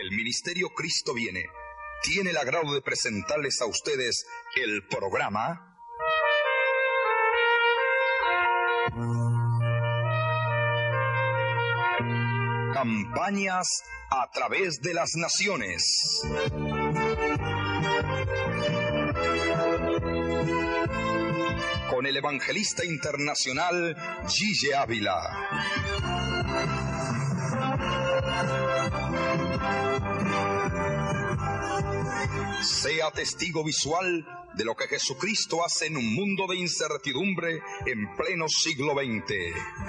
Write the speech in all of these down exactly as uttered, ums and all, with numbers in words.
El Ministerio Cristo Viene tiene el agrado de presentarles a ustedes el programa Campañas a través de las naciones. Con el evangelista internacional Gille Ávila. Sea testigo visual de lo que Jesucristo hace en un mundo de incertidumbre en pleno siglo veinte.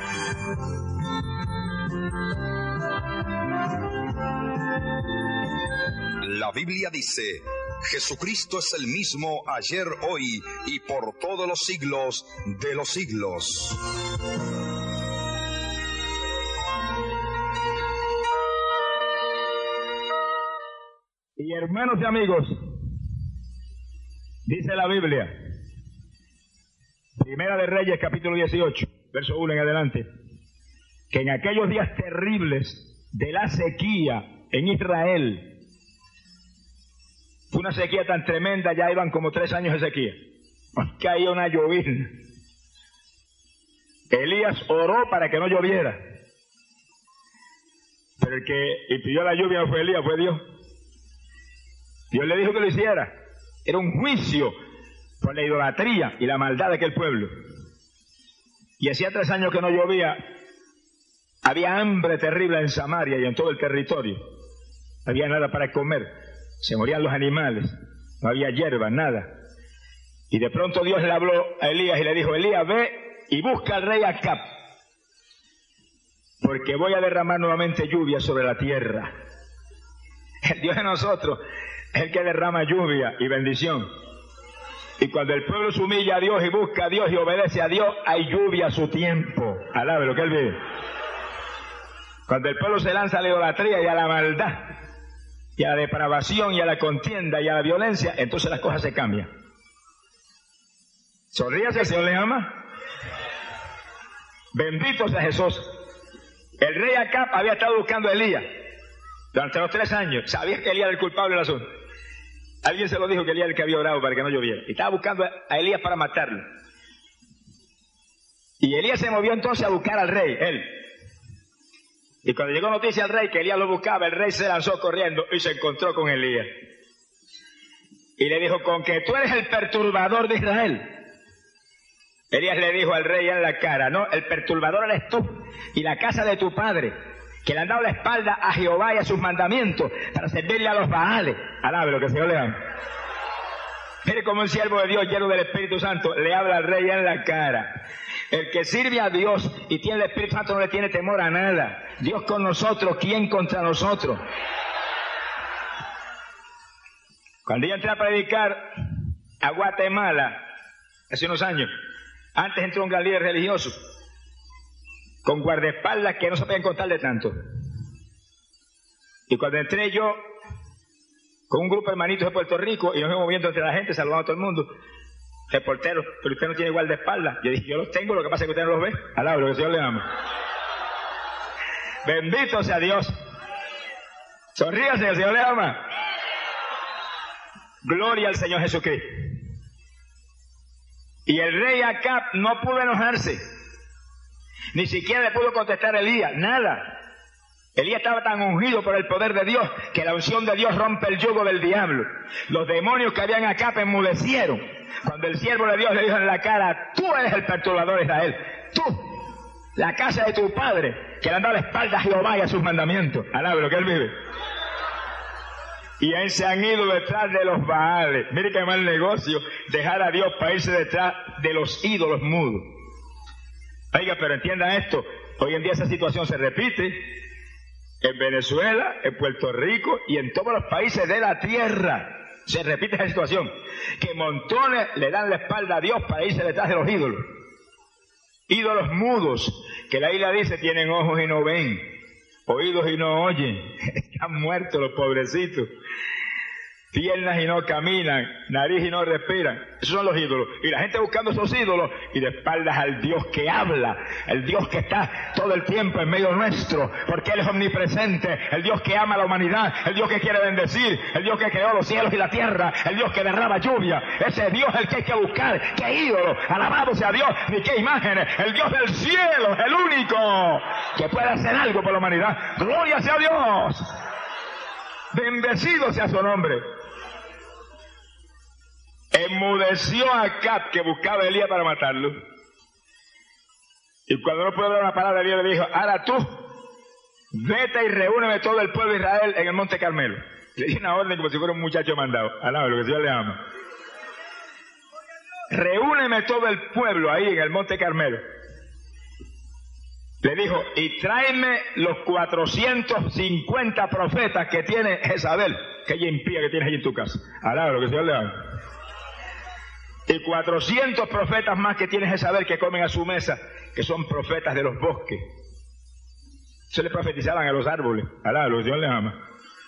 La Biblia dice: Jesucristo es el mismo ayer, hoy y por todos los siglos de los siglos. Y hermanos y amigos, dice la Biblia, Primera de Reyes, capítulo dieciocho, verso uno en adelante, que en aquellos días terribles de la sequía en Israel, fue una sequía tan tremenda, ya iban como tres años de sequía, caía una llovizna. Elías oró para que no lloviera, pero el que impidió la lluvia no fue Elías, fue Dios. Dios le dijo que lo hiciera. Era un juicio por la idolatría y la maldad de aquel pueblo. Y hacía tres años que no llovía. Había hambre terrible en Samaria y en todo el territorio. No había nada para comer. Se morían los animales. No había hierba, nada. Y de pronto Dios le habló a Elías y le dijo: Elías, ve y busca al rey Acab, porque voy a derramar nuevamente lluvia sobre la tierra. El Dios de nosotros es el que derrama lluvia y bendición. Y cuando el pueblo se humilla a Dios y busca a Dios y obedece a Dios, hay lluvia a su tiempo. Alabe lo que Él vive. Cuando el pueblo se lanza a la idolatría y a la maldad, y a la depravación, y a la contienda, y a la violencia, entonces las cosas se cambian. Sonríase, el Señor le ama. Bendito sea Jesús. El rey Acab había estado buscando a Elías durante los tres años. Sabía que Elías era el culpable del asunto. Alguien se lo dijo, que Elías era el que había orado para que no lloviera. Y estaba buscando a Elías para matarlo. Y Elías se movió entonces a buscar al rey, él. Y cuando llegó noticia al rey que Elías lo buscaba, el rey se lanzó corriendo y se encontró con Elías. Y le dijo: con que tú eres el perturbador de Israel. Elías le dijo al rey en la cara: no, el perturbador eres tú y la casa de tu padre, que le han dado la espalda a Jehová y a sus mandamientos para servirle a los Baales. Alabe lo que el Señor le ama. Mire cómo un siervo de Dios lleno del Espíritu Santo le habla al rey en la cara. El que sirve a Dios y tiene el Espíritu Santo no le tiene temor a nada. Dios con nosotros, ¿quién contra nosotros? Cuando yo entré a predicar a Guatemala hace unos años, antes entró un gran líder religioso con guardaespaldas que no se podían contar de tanto. Y cuando entré yo con un grupo de hermanitos de Puerto Rico y nos íbamos moviendo entre la gente, saludando a todo el mundo, reporteros: pero usted no tiene guardaespaldas. Yo dije: yo los tengo, lo que pasa es que usted no los ve. Alabro, que el Señor le ama. Bendito sea Dios. Sonríase, el Señor le ama. Gloria al Señor Jesucristo. Y el rey Acab no pudo enojarse. Ni siquiera le pudo contestar a Elías, nada. Elías estaba tan ungido por el poder de Dios que la unción de Dios rompe el yugo del diablo. Los demonios que habían acá enmudecieron cuando el siervo de Dios le dijo en la cara: tú eres el perturbador de Israel, tú, la casa de tu padre, que le han dado la espalda a Jehová y a sus mandamientos. Alabe lo que él vive. Y ahí se han ido detrás de los Baales. Mire qué mal negocio dejar a Dios para irse detrás de los ídolos mudos. Oiga, pero entiendan esto, hoy en día esa situación se repite en Venezuela, en Puerto Rico y en todos los países de la tierra. Se repite esa situación, que montones le dan la espalda a Dios para irse detrás de los ídolos. Ídolos mudos, que la Biblia dice: tienen ojos y no ven, oídos y no oyen. Están muertos los pobrecitos. piernas y no caminan, nariz y no respiran. Esos son los ídolos. Y la gente buscando esos ídolos y de espaldas al Dios que habla, el Dios que está todo el tiempo en medio nuestro, porque Él es omnipresente, el Dios que ama a la humanidad, el Dios que quiere bendecir, el Dios que creó los cielos y la tierra, el Dios que derrama lluvia. Ese Dios es el que hay que buscar. ¡Qué ídolo! Alabado sea Dios, ni qué imágenes. El Dios del cielo es el único que puede hacer algo por la humanidad. ¡Gloria sea Dios! Bendecido sea su nombre. Enmudeció a Acab, que buscaba a Elías para matarlo. Y cuando no pudo hablar una palabra, Elías le dijo: ahora tú, vete y reúneme todo el pueblo de Israel en el monte Carmelo. Le dio una orden como si fuera un muchacho mandado. Alaba lo que Dios le ama. Reúneme todo el pueblo ahí en el monte Carmelo. Le dijo: y tráeme los cuatrocientos cincuenta profetas que tiene Jezabel, que ella impía que tienes ahí en tu casa. Alaba lo que Dios le ama. Y cuatrocientos profetas más que tiene Jezabel que comen a su mesa, que son profetas de los bosques. Se le profetizaban a los árboles. Alá, los Dios les ama.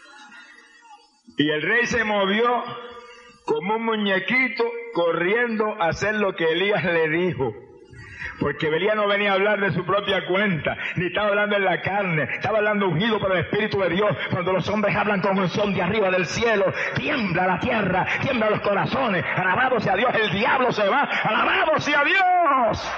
Y el rey se movió como un muñequito corriendo a hacer lo que Elías le dijo. Porque Elías no venía a hablar de su propia cuenta, ni estaba hablando en la carne, estaba hablando ungido por el Espíritu de Dios. Cuando los hombres hablan con unción de arriba del cielo, tiembla la tierra, tiembla los corazones. Alabado sea Dios, el diablo se va. Alabado sea Dios.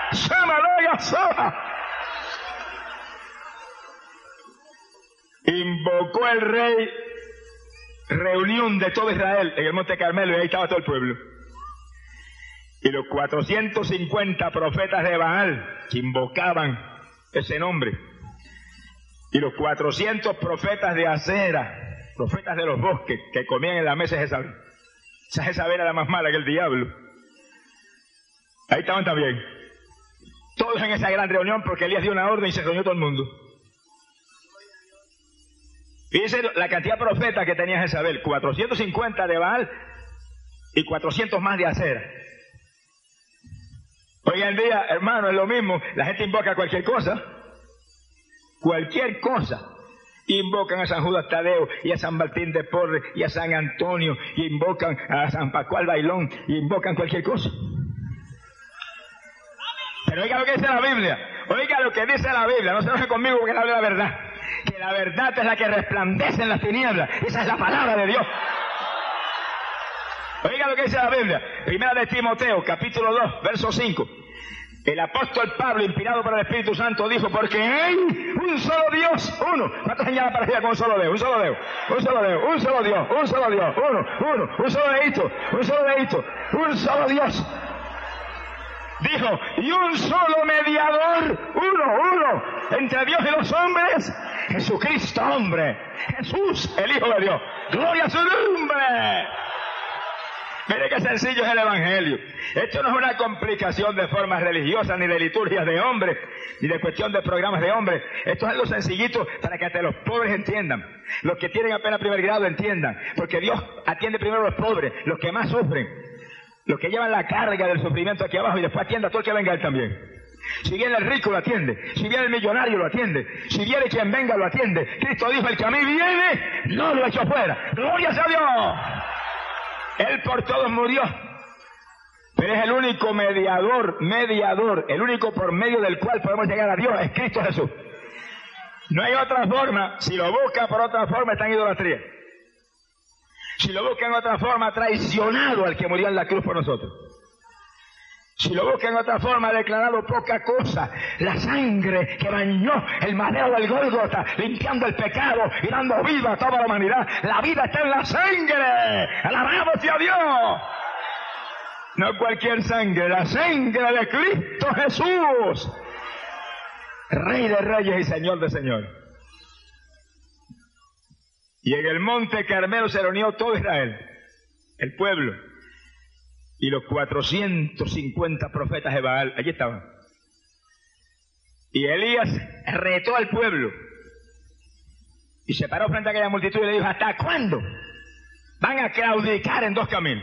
Invocó el rey reunión de todo Israel en el monte Carmelo, y ahí estaba todo el pueblo. Y los cuatrocientos cincuenta profetas de Baal que invocaban ese nombre, y los cuatrocientos profetas de Acera, profetas de los bosques, que comían en la mesa de Jezabel. Esa Jezabel era la más mala que el diablo. Ahí estaban también. Todos en esa gran reunión, porque Elías dio una orden y se reunió todo el mundo. Fíjense la cantidad de profetas que tenía Jezabel: cuatrocientos cincuenta de Baal y cuatrocientos más de Acera. Hoy en día, hermano, es lo mismo. La gente invoca cualquier cosa. Cualquier cosa. Invocan a San Judas Tadeo y a San Martín de Porres y a San Antonio, y invocan a San Pascual Bailón, y invocan cualquier cosa. Pero oiga lo que dice la Biblia. Oiga lo que dice la Biblia. No se enoje conmigo porque habla la verdad. Que la verdad es la que resplandece en las tinieblas. Esa es la palabra de Dios. Oiga lo que dice la Biblia. Primera de Timoteo, capítulo dos, verso cinco. El apóstol Pablo, inspirado por el Espíritu Santo, dijo: porque hay un solo Dios, uno. ¿Cuántos señalan para allá con un solo Dios? Un solo Dios, un solo Dios, un solo Dios, un solo Dios, uno, uno, un solo deito, un solo deito, un solo Dios. Dijo: y un solo mediador, uno, uno, entre Dios y los hombres, Jesucristo hombre, Jesús, el Hijo de Dios. ¡Gloria a su nombre! Mire qué sencillo es el Evangelio. Esto no es una complicación de formas religiosas, ni de liturgias de hombres, ni de cuestión de programas de hombres. Esto es algo sencillito para que hasta los pobres entiendan. Los que tienen apenas primer grado entiendan. Porque Dios atiende primero a los pobres, los que más sufren, los que llevan la carga del sufrimiento aquí abajo, y después atiende a todo el que venga él también. Si viene el rico, lo atiende. Si viene el millonario, lo atiende. Si viene quien venga, lo atiende. Cristo dijo: el que a mí viene, no lo echo fuera. ¡Gloria sea a Dios! Él por todos murió, pero es el único mediador, mediador, el único por medio del cual podemos llegar a Dios, es Cristo Jesús. No hay otra forma. Si lo busca por otra forma, está en idolatría. Si lo busca en otra forma, ha traicionado al que murió en la cruz por nosotros. Si lo busca en otra forma, ha declarado poca cosa. La sangre que bañó el madero del Gólgota, limpiando el pecado y dando vida a toda la humanidad. La vida está en la sangre. ¡Alabado sea Dios! No cualquier sangre, la sangre de Cristo Jesús, Rey de reyes y Señor de señores. Y en el monte Carmelo se reunió todo Israel, el pueblo, y los cuatrocientos cincuenta profetas de Baal. Allí estaban. Y Elías retó al pueblo y se paró frente a aquella multitud y le dijo: ¿hasta cuándo van a claudicar en dos caminos?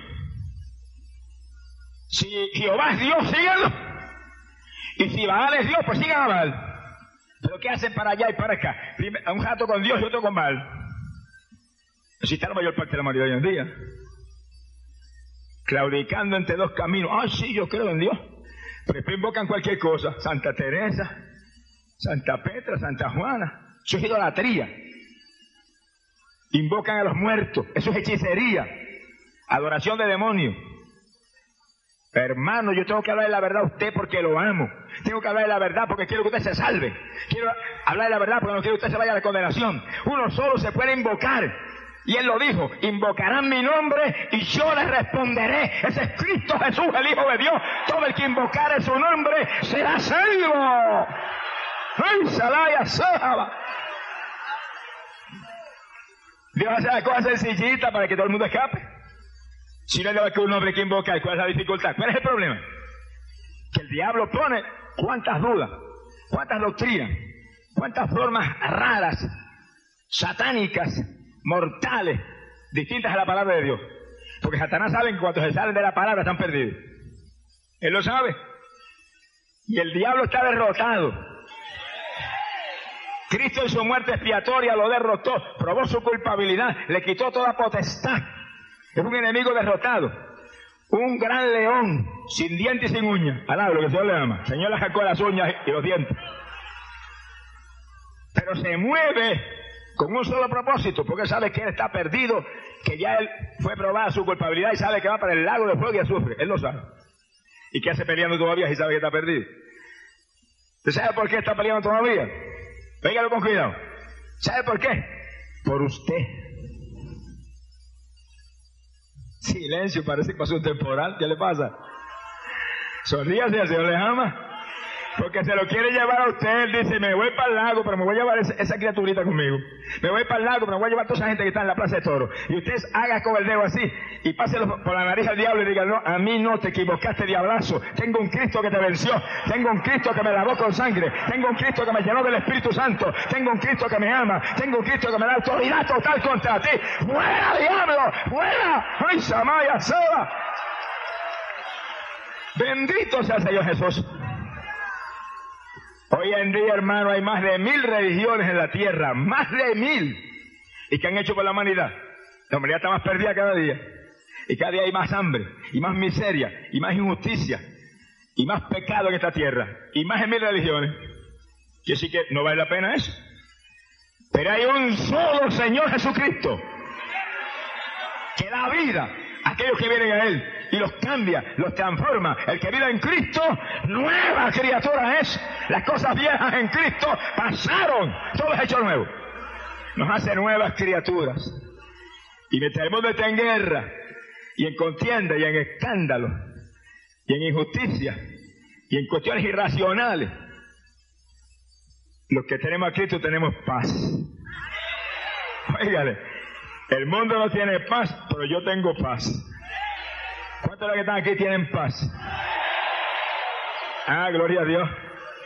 Si Jehová es Dios, síganlo. Y si Baal es Dios, pues sigan a Baal. Pero ¿qué hacen para allá y para acá? Un rato con Dios y otro con Baal. Así está la mayor parte de la humanidad hoy en día. Claudicando entre dos caminos. Ah, sí, yo creo en Dios. Pero después invocan cualquier cosa. Santa Teresa, Santa Petra, Santa Juana. Eso es idolatría. Invocan a los muertos. Eso es hechicería. Adoración de demonios. Hermano, yo tengo que hablar de la verdad a usted porque lo amo. Tengo que hablar de la verdad porque quiero que usted se salve. Quiero hablar de la verdad porque no quiero que usted se vaya a la condenación. Uno solo se puede invocar. Y él lo dijo, invocarán mi nombre y yo les responderé. Ese es Cristo Jesús, el Hijo de Dios. Todo el que invocare su nombre será salvo. ¡Ay, Salaya, Sahaba! Dios hace la cosa sencillita para que todo el mundo escape. Si no le da que un hombre que invoca, ¿cuál es la dificultad? ¿Cuál es el problema? Que el diablo pone cuántas dudas, cuántas doctrinas, cuántas formas raras, satánicas, mortales, distintas a la palabra de Dios. Porque Satanás sabe que cuando se salen de la palabra están perdidos. Él lo sabe. Y el diablo está derrotado. Cristo en su muerte expiatoria lo derrotó, probó su culpabilidad, le quitó toda potestad. Es un enemigo derrotado. Un gran león, sin dientes y sin uñas. Alaba lo que el Señor le ama. El Señor le sacó las uñas y los dientes. Pero se mueve con un solo propósito, porque sabe que él está perdido, que ya él fue probada su culpabilidad y sabe que va para el lago de fuego y azufre. Él lo sabe. ¿Y qué hace peleando todavía si sabe que está perdido? ¿Usted sabe por qué está peleando todavía? Véngalo con cuidado. ¿Sabe por qué? Por usted. Silencio, parece que pasó un temporal. ¿Qué le pasa? Sonríase, el Señor le ama. Porque se lo quiere llevar a usted. Él dice, me voy para el lago, pero me voy a llevar esa, esa criaturita conmigo. Me voy para el lago, pero me voy a llevar a toda esa gente que está en la plaza de toros. Y usted haga con el dedo así y páselo por la nariz al diablo y diga, no, a mí no te equivocaste, diablazo. Tengo un Cristo que te venció. Tengo un Cristo que me lavó con sangre. Tengo un Cristo que me llenó del Espíritu Santo. Tengo un Cristo que me ama. Tengo un Cristo que me da autoridad total contra ti. ¡Fuera, diablo! ¡Fuera! ¡Ay, Samaya, Seba! Bendito sea el Señor Jesús. Hoy en día, hermano, hay más de mil religiones en la tierra, más de mil. ¿Y qué han hecho por la humanidad? La humanidad está más perdida cada día. Y cada día hay más hambre, y más miseria, y más injusticia, y más pecado en esta tierra, y más de mil religiones. Y así que no vale la pena eso. Pero hay un solo Señor Jesucristo que da vida a aquellos que vienen a Él. Y los cambia, los transforma. El que vive en Cristo, nueva criatura es. Las cosas viejas en Cristo pasaron. Todo es hecho nuevo. Nos hace nuevas criaturas. Y mientras el mundo está en guerra, y en contienda, y en escándalo, y en injusticia, y en cuestiones irracionales, los que tenemos a Cristo tenemos paz. Óigale, el mundo no tiene paz, pero yo tengo paz. ¿Cuántos de los que están aquí tienen paz? Ah, gloria a Dios.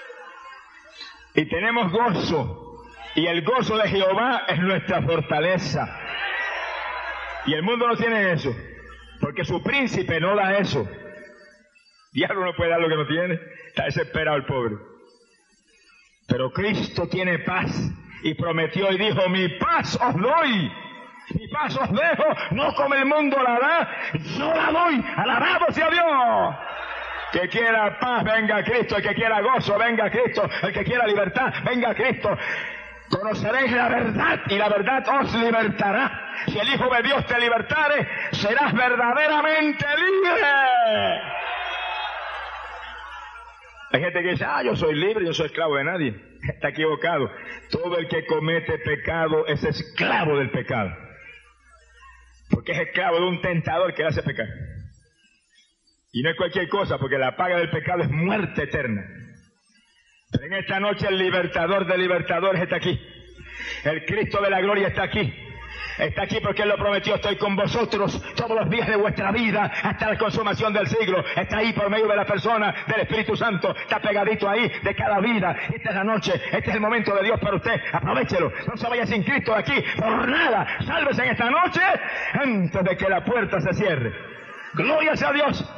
Y tenemos gozo. Y el gozo de Jehová es nuestra fortaleza. Y el mundo no tiene eso. Porque su príncipe no da eso. Diablo no puede dar lo que no tiene. Está desesperado el pobre. Pero Cristo tiene paz. Y prometió y dijo, mi paz os doy. Mi paz os dejo, no como el mundo la da, yo la doy, alabado sea Dios. Que quiera paz, venga a Cristo. El que quiera gozo, venga a Cristo. El que quiera libertad, venga a Cristo. Conoceréis la verdad y la verdad os libertará. Si el Hijo de Dios te libertare, serás verdaderamente libre. Hay gente que dice, ah, yo soy libre, yo soy esclavo de nadie. Está equivocado. Todo el que comete pecado es esclavo del pecado. Porque es esclavo de un tentador que le hace pecar. Y no es cualquier cosa, porque la paga del pecado es muerte eterna. Pero en esta noche el libertador de libertadores está aquí. El Cristo de la gloria está aquí. Está aquí porque Él lo prometió. Estoy con vosotros todos los días de vuestra vida hasta la consumación del siglo. Está ahí por medio de la persona del Espíritu Santo. Está pegadito ahí de cada vida. Esta es la noche. Este es el momento de Dios para usted. Aprovéchelo. No se vaya sin Cristo de aquí por nada. Sálvese en esta noche antes de que la puerta se cierre. Gloria sea a Dios.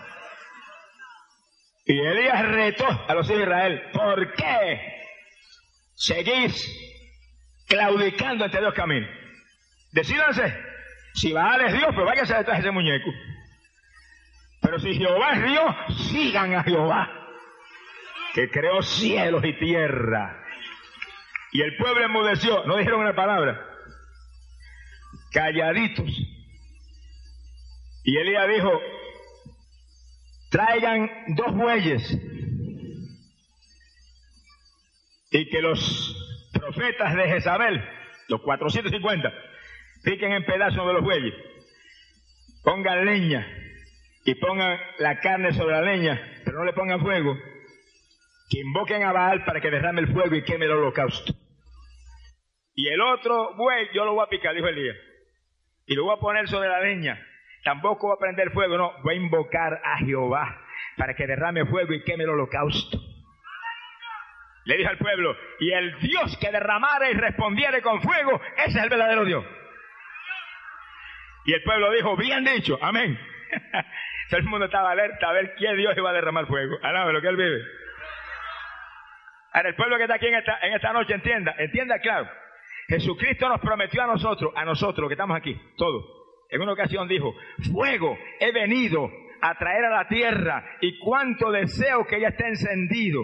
Y Elías retó a los hijos de Israel. ¿Por qué seguís claudicando entre dos caminos? Decídanse. Si Baal es Dios, pues váyanse detrás de ese muñeco. Pero si Jehová es Dios, sigan a Jehová, que creó cielos y tierra. Y el pueblo enmudeció, no dijeron una palabra, calladitos. Y Elías dijo, traigan dos bueyes y que los profetas de Jezabel, los cuatrocientos cincuenta, piquen en pedazos de los bueyes, pongan leña y pongan la carne sobre la leña, pero no le pongan fuego, que invoquen a Baal para que derrame el fuego y queme el holocausto. Y el otro buey yo lo voy a picar, dijo Elías, y lo voy a poner sobre la leña. Tampoco voy a prender fuego, no, voy a invocar a Jehová para que derrame fuego y queme el holocausto. Le dijo al pueblo, y el Dios que derramara y respondiere con fuego, ese es el verdadero Dios. Y el pueblo dijo, bien dicho, amén. Todo el mundo estaba alerta a ver quién Dios iba a derramar fuego. Alábalo, lo que él vive. Ahora, el pueblo que está aquí en esta, en esta noche entienda, entienda claro. Jesucristo nos prometió a nosotros, a nosotros que estamos aquí, todos. En una ocasión dijo, fuego he venido a traer a la tierra y cuánto deseo que ya esté encendido.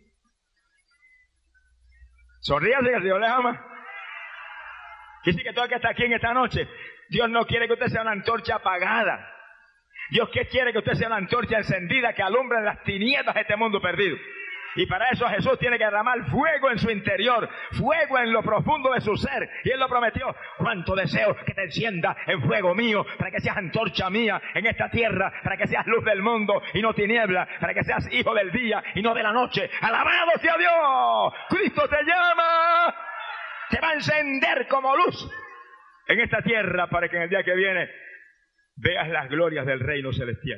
Sonríase que el Dios le ama. Dice que todo el que está aquí en esta noche, Dios no quiere que usted sea una antorcha apagada. Dios que quiere que usted sea una antorcha encendida que alumbre en las tinieblas de este mundo perdido. Y para eso Jesús tiene que derramar fuego en su interior, fuego en lo profundo de su ser. Y Él lo prometió. Cuánto deseo que te encienda en fuego mío, para que seas antorcha mía en esta tierra, para que seas luz del mundo y no tiniebla, para que seas hijo del día y no de la noche. ¡Alabado sea Dios! Cristo te llama, te va a encender como luz en esta tierra, para que en el día que viene veas las glorias del reino celestial.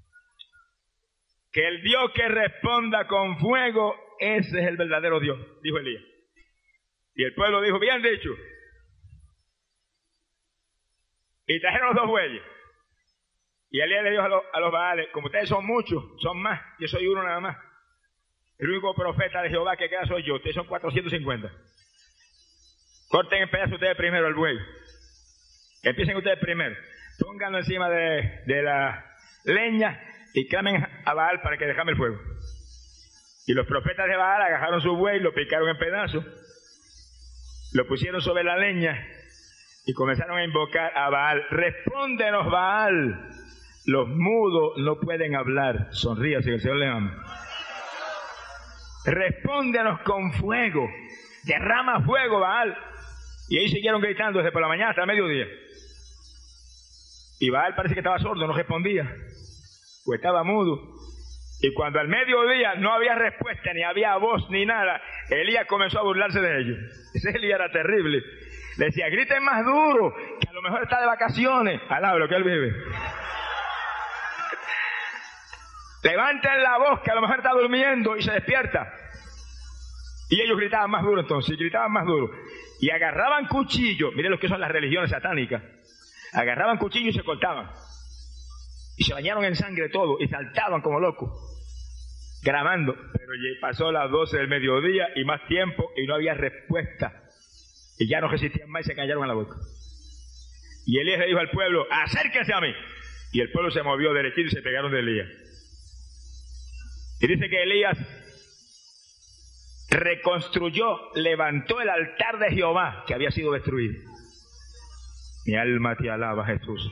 Que el Dios que responda con fuego, ese es el verdadero Dios, dijo Elías. Y el pueblo dijo, bien dicho. Y trajeron los dos bueyes. Y Elías le dijo a los, a los Baales, como ustedes son muchos, son más, yo soy uno nada más. El único profeta de Jehová que queda soy yo, ustedes son cuatrocientos cincuenta. Corten en pedazos ustedes primero el buey. Empiecen ustedes primero. Pónganlo encima de, de la leña y clamen a Baal para que derrame el fuego. Y los profetas de Baal agarraron su buey, lo picaron en pedazos, lo pusieron sobre la leña y comenzaron a invocar a Baal. Respóndenos, Baal. Los mudos no pueden hablar. Sonríase, que el Señor le ama. Respóndenos con fuego. Derrama fuego, Baal. Y ahí siguieron gritando desde por la mañana hasta el mediodía. Y Baal parece que estaba sordo, no respondía, o estaba mudo. Y cuando al mediodía no había respuesta, ni había voz, ni nada, Elías comenzó a burlarse de ellos. Ese Elías era terrible. Le decía, griten más duro, que a lo mejor está de vacaciones. Alaba lo que él vive. Levanten la voz, que a lo mejor está durmiendo y se despierta. Y ellos gritaban más duro entonces, y gritaban más duro. Y agarraban cuchillos, miren lo que son las religiones satánicas. Agarraban cuchillos y se cortaban. Y se bañaron en sangre todo, y saltaban como locos, grabando. Pero pasó las doce del mediodía y más tiempo, y no había respuesta. Y ya no resistían más y se callaron en la boca. Y Elías le dijo al pueblo, acérquense a mí. Y el pueblo se movió derechito y se pegaron de Elías. Y dice que Elías reconstruyó, levantó el altar de Jehová que había sido destruido. Mi alma te alaba, Jesús.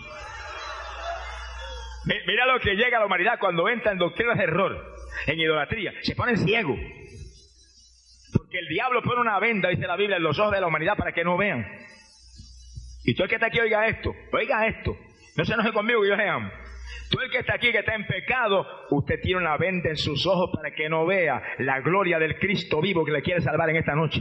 Mira lo que llega a la humanidad cuando entra en doctrinas de error, en idolatría. Se ponen ciegos. Porque el diablo pone una venda, dice la Biblia, en los ojos de la humanidad para que no vean. Y tú el que está aquí, oiga esto, oiga esto. No se enoje conmigo que yo le amo. Tú el que está aquí, que está en pecado, usted tiene una venda en sus ojos para que no vea la gloria del Cristo vivo que le quiere salvar en esta noche.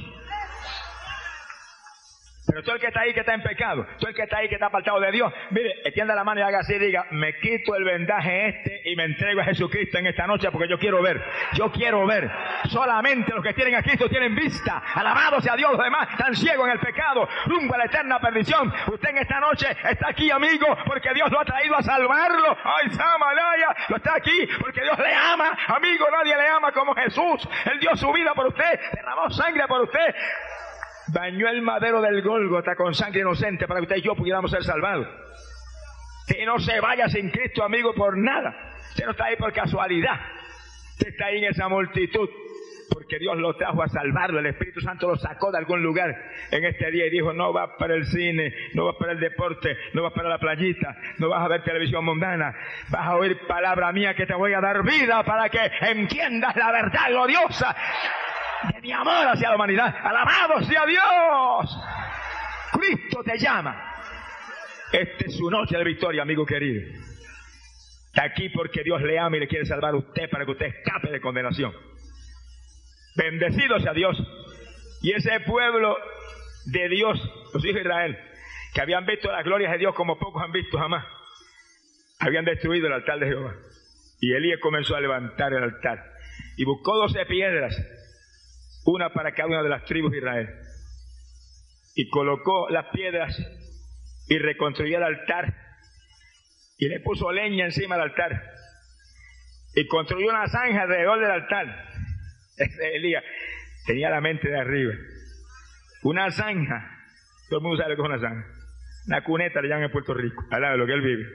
Pero tú el que está ahí, que está en pecado, tú el que está ahí, que está apartado de Dios, mire, extienda la mano y haga así, diga, me quito el vendaje este y me entrego a Jesucristo en esta noche porque yo quiero ver, yo quiero ver. Solamente los que tienen a Cristo tienen vista. Alabado sea Dios, los demás están ciegos en el pecado, rumbo a la eterna perdición. Usted en esta noche está aquí, amigo, porque Dios lo ha traído a salvarlo. Ay, Samalaya, lo está aquí porque Dios le ama. Amigo, nadie le ama como Jesús. Él dio su vida por usted, derramó sangre por usted. bañó el madero del Gólgota con sangre inocente para que usted y yo pudiéramos ser salvados. Que no se vaya sin Cristo, amigo, por nada. Usted no está ahí por casualidad. Usted está ahí en esa multitud porque Dios lo trajo a salvarlo. El Espíritu Santo lo sacó de algún lugar en este día y dijo: no vas para el cine, no vas para el deporte, no vas para la playita, no vas a ver televisión mundana, vas a oír palabra mía que te voy a dar vida para que entiendas la verdad gloriosa de mi amor hacia la humanidad. ¡Alabado sea Dios! Cristo te llama. Esta es su noche de victoria, amigo querido. Está aquí porque Dios le ama y le quiere salvar a usted para que usted escape de condenación. Bendecido sea Dios. Y ese pueblo de Dios, los hijos de Israel, que habían visto las glorias de Dios como pocos han visto jamás, habían destruido el altar de Jehová. Y Elías comenzó a levantar el altar y buscó doce piedras, una para cada una de las tribus de Israel, y colocó las piedras y reconstruyó el altar y le puso leña encima del altar y construyó una zanja alrededor del altar. Ese Elías tenía la mente de arriba. Una zanja, todo el mundo sabe lo que es una zanja, una cuneta le llaman en Puerto Rico, al lado de lo que él vive.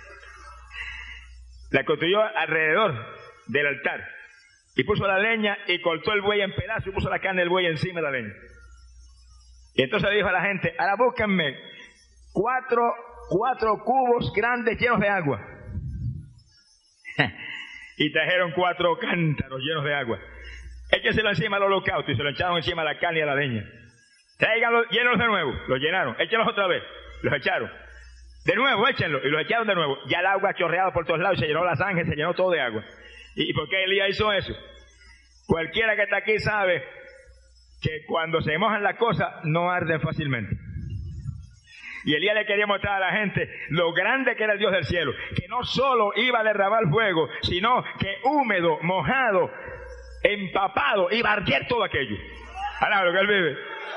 La construyó alrededor del altar y puso la leña y cortó el buey en pedazos y puso la carne del buey encima de la leña. Y entonces le dijo a la gente: ahora búsquenme cuatro, cuatro cubos grandes llenos de agua. Y trajeron cuatro cántaros llenos de agua. Échenselo encima al holocausto y se lo echaron encima a la carne y a la leña. Tráiganlos, llénenlos de nuevo. Los llenaron. Échenlos otra vez. Los echaron. De nuevo, échenlos. Y los echaron de nuevo. Ya el agua chorreaba por todos lados y se llenó la zanja, se llenó todo de agua. ¿Y por qué Elías hizo eso? Cualquiera que está aquí sabe que cuando se mojan las cosas no arden fácilmente. Y Elías le quería mostrar a la gente lo grande que era el Dios del cielo, que no solo iba a derramar fuego, sino que húmedo, mojado, empapado, iba a arder todo aquello. Ahora lo que él vive.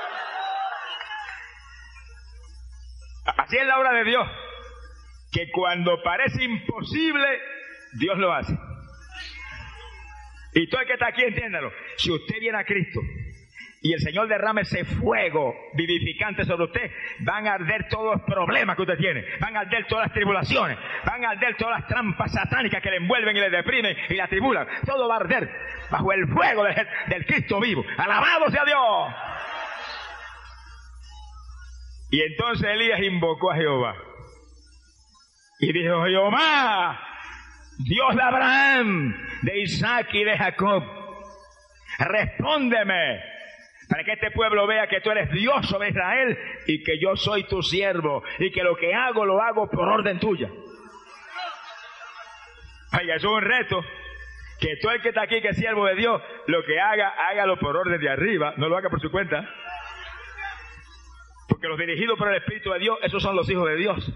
Así es la obra de Dios, que cuando parece imposible, Dios lo hace. Y todo el que está aquí, entiéndalo, si usted viene a Cristo y el Señor derrama ese fuego vivificante sobre usted, van a arder todos los problemas que usted tiene, van a arder todas las tribulaciones, van a arder todas las trampas satánicas que le envuelven y le deprimen y le atribulan. Todo va a arder bajo el fuego del, del Cristo vivo. ¡Alabado sea Dios! Y entonces Elías invocó a Jehová y dijo: Jehová, Dios de Abraham, de Isaac y de Jacob, respóndeme, para que este pueblo vea que tú eres Dios sobre Israel y que yo soy tu siervo y que lo que hago lo hago por orden tuya. Oiga, eso es un reto, que todo el que está aquí que es siervo de Dios, lo que haga, hágalo por orden de arriba, no lo haga por su cuenta. Porque los dirigidos por el Espíritu de Dios, esos son los hijos de Dios.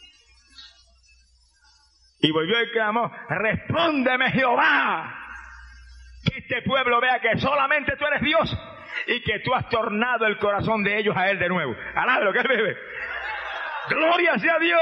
Y volvió y clamó: respóndeme, Jehová, que este pueblo vea que solamente tú eres Dios y que tú has tornado el corazón de ellos a él de nuevo. Alabe lo que él vive. ¡Gloria sea Dios!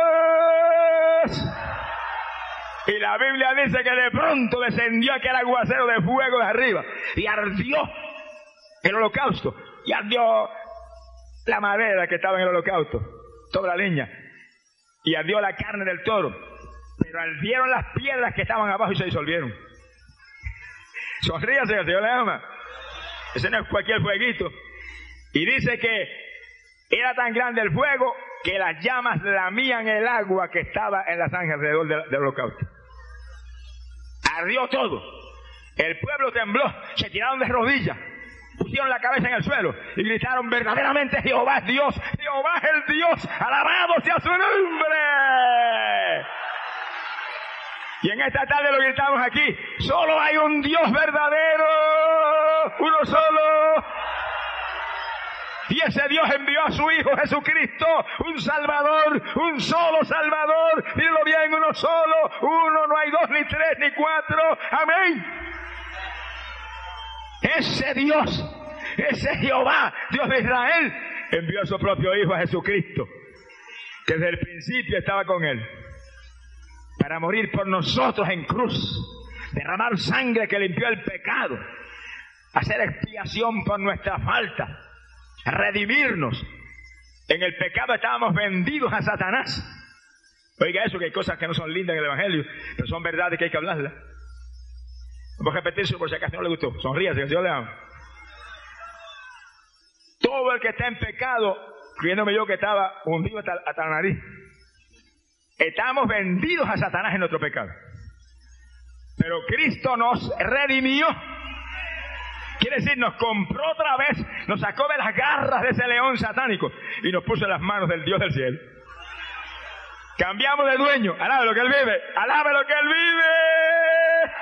Y la Biblia dice que de pronto descendió aquel aguacero de fuego de arriba y ardió el holocausto y ardió la madera que estaba en el holocausto, toda la leña, y ardió la carne del toro, pero ardieron las piedras que estaban abajo y se disolvieron. Sonríase, que el Señor le ama. Ese no es cualquier fueguito. Y dice que era tan grande el fuego que las llamas lamían el agua que estaba en la zanja alrededor del, del holocausto. Ardió todo. El pueblo tembló, se tiraron de rodillas, pusieron la cabeza en el suelo y gritaron: verdaderamente Jehová es Dios, Jehová es el Dios, alabado sea su nombre. Y en esta tarde lo gritamos aquí: solo hay un Dios verdadero, uno solo. Y ese Dios envió a su Hijo Jesucristo, un Salvador, un solo Salvador. Dilo bien, uno solo, uno, no hay dos, ni tres, ni cuatro. Amén. Ese Dios, ese Jehová, Dios de Israel, envió a su propio Hijo, a Jesucristo, que desde el principio estaba con él, para morir por nosotros en cruz, derramar sangre que limpió el pecado, hacer expiación por nuestra falta, redimirnos. En el pecado estábamos vendidos a Satanás. Oiga eso, que hay cosas que no son lindas en el Evangelio, pero son verdades que hay que hablarlas. Vamos a repetirlo por si acaso no le gustó. Sonríase, que el Señor le ama. Todo el que está en pecado, creyéndome yo que estaba hundido hasta, hasta la nariz, estamos vendidos a Satanás en nuestro pecado. Pero Cristo nos redimió. Quiere decir, nos compró otra vez, nos sacó de las garras de ese león satánico y nos puso en las manos del Dios del cielo. Cambiamos de dueño. Alabe lo que Él vive. Alabe lo que Él vive.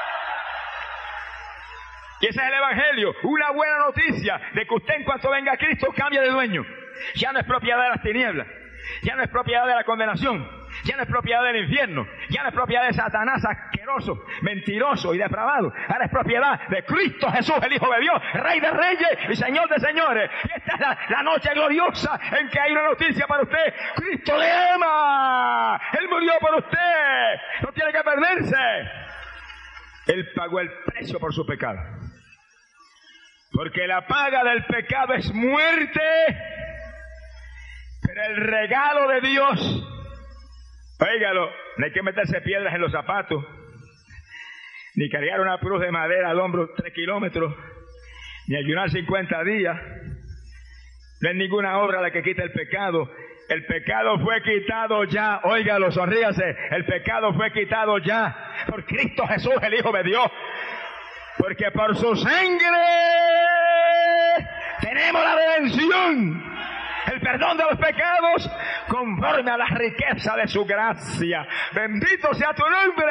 Y ese es el Evangelio. Una buena noticia de que usted, en cuanto venga a Cristo, cambia de dueño. Ya no es propiedad de las tinieblas. Ya no es propiedad de la condenación. Ya no es propiedad del infierno. Ya no es propiedad de Satanás asqueroso, mentiroso y depravado. Ahora es propiedad de Cristo Jesús, el Hijo de Dios, Rey de Reyes y Señor de Señores. Y esta es la, la noche gloriosa en que hay una noticia para usted. Cristo le ama. Él murió por usted. No tiene que perderse. Él pagó el precio por su pecado. Porque la paga del pecado es muerte. Pero el regalo de Dios, óigalo, no hay que meterse piedras en los zapatos, ni cargar una cruz de madera al hombro tres kilómetros, ni ayunar cincuenta días. No es ninguna obra la que quita el pecado. El pecado fue quitado ya, óigalo, sonríase, el pecado fue quitado ya por Cristo Jesús, el Hijo de Dios. Porque por su sangre tenemos la redención. El perdón de los pecados conforme a la riqueza de su gracia. Bendito sea tu nombre.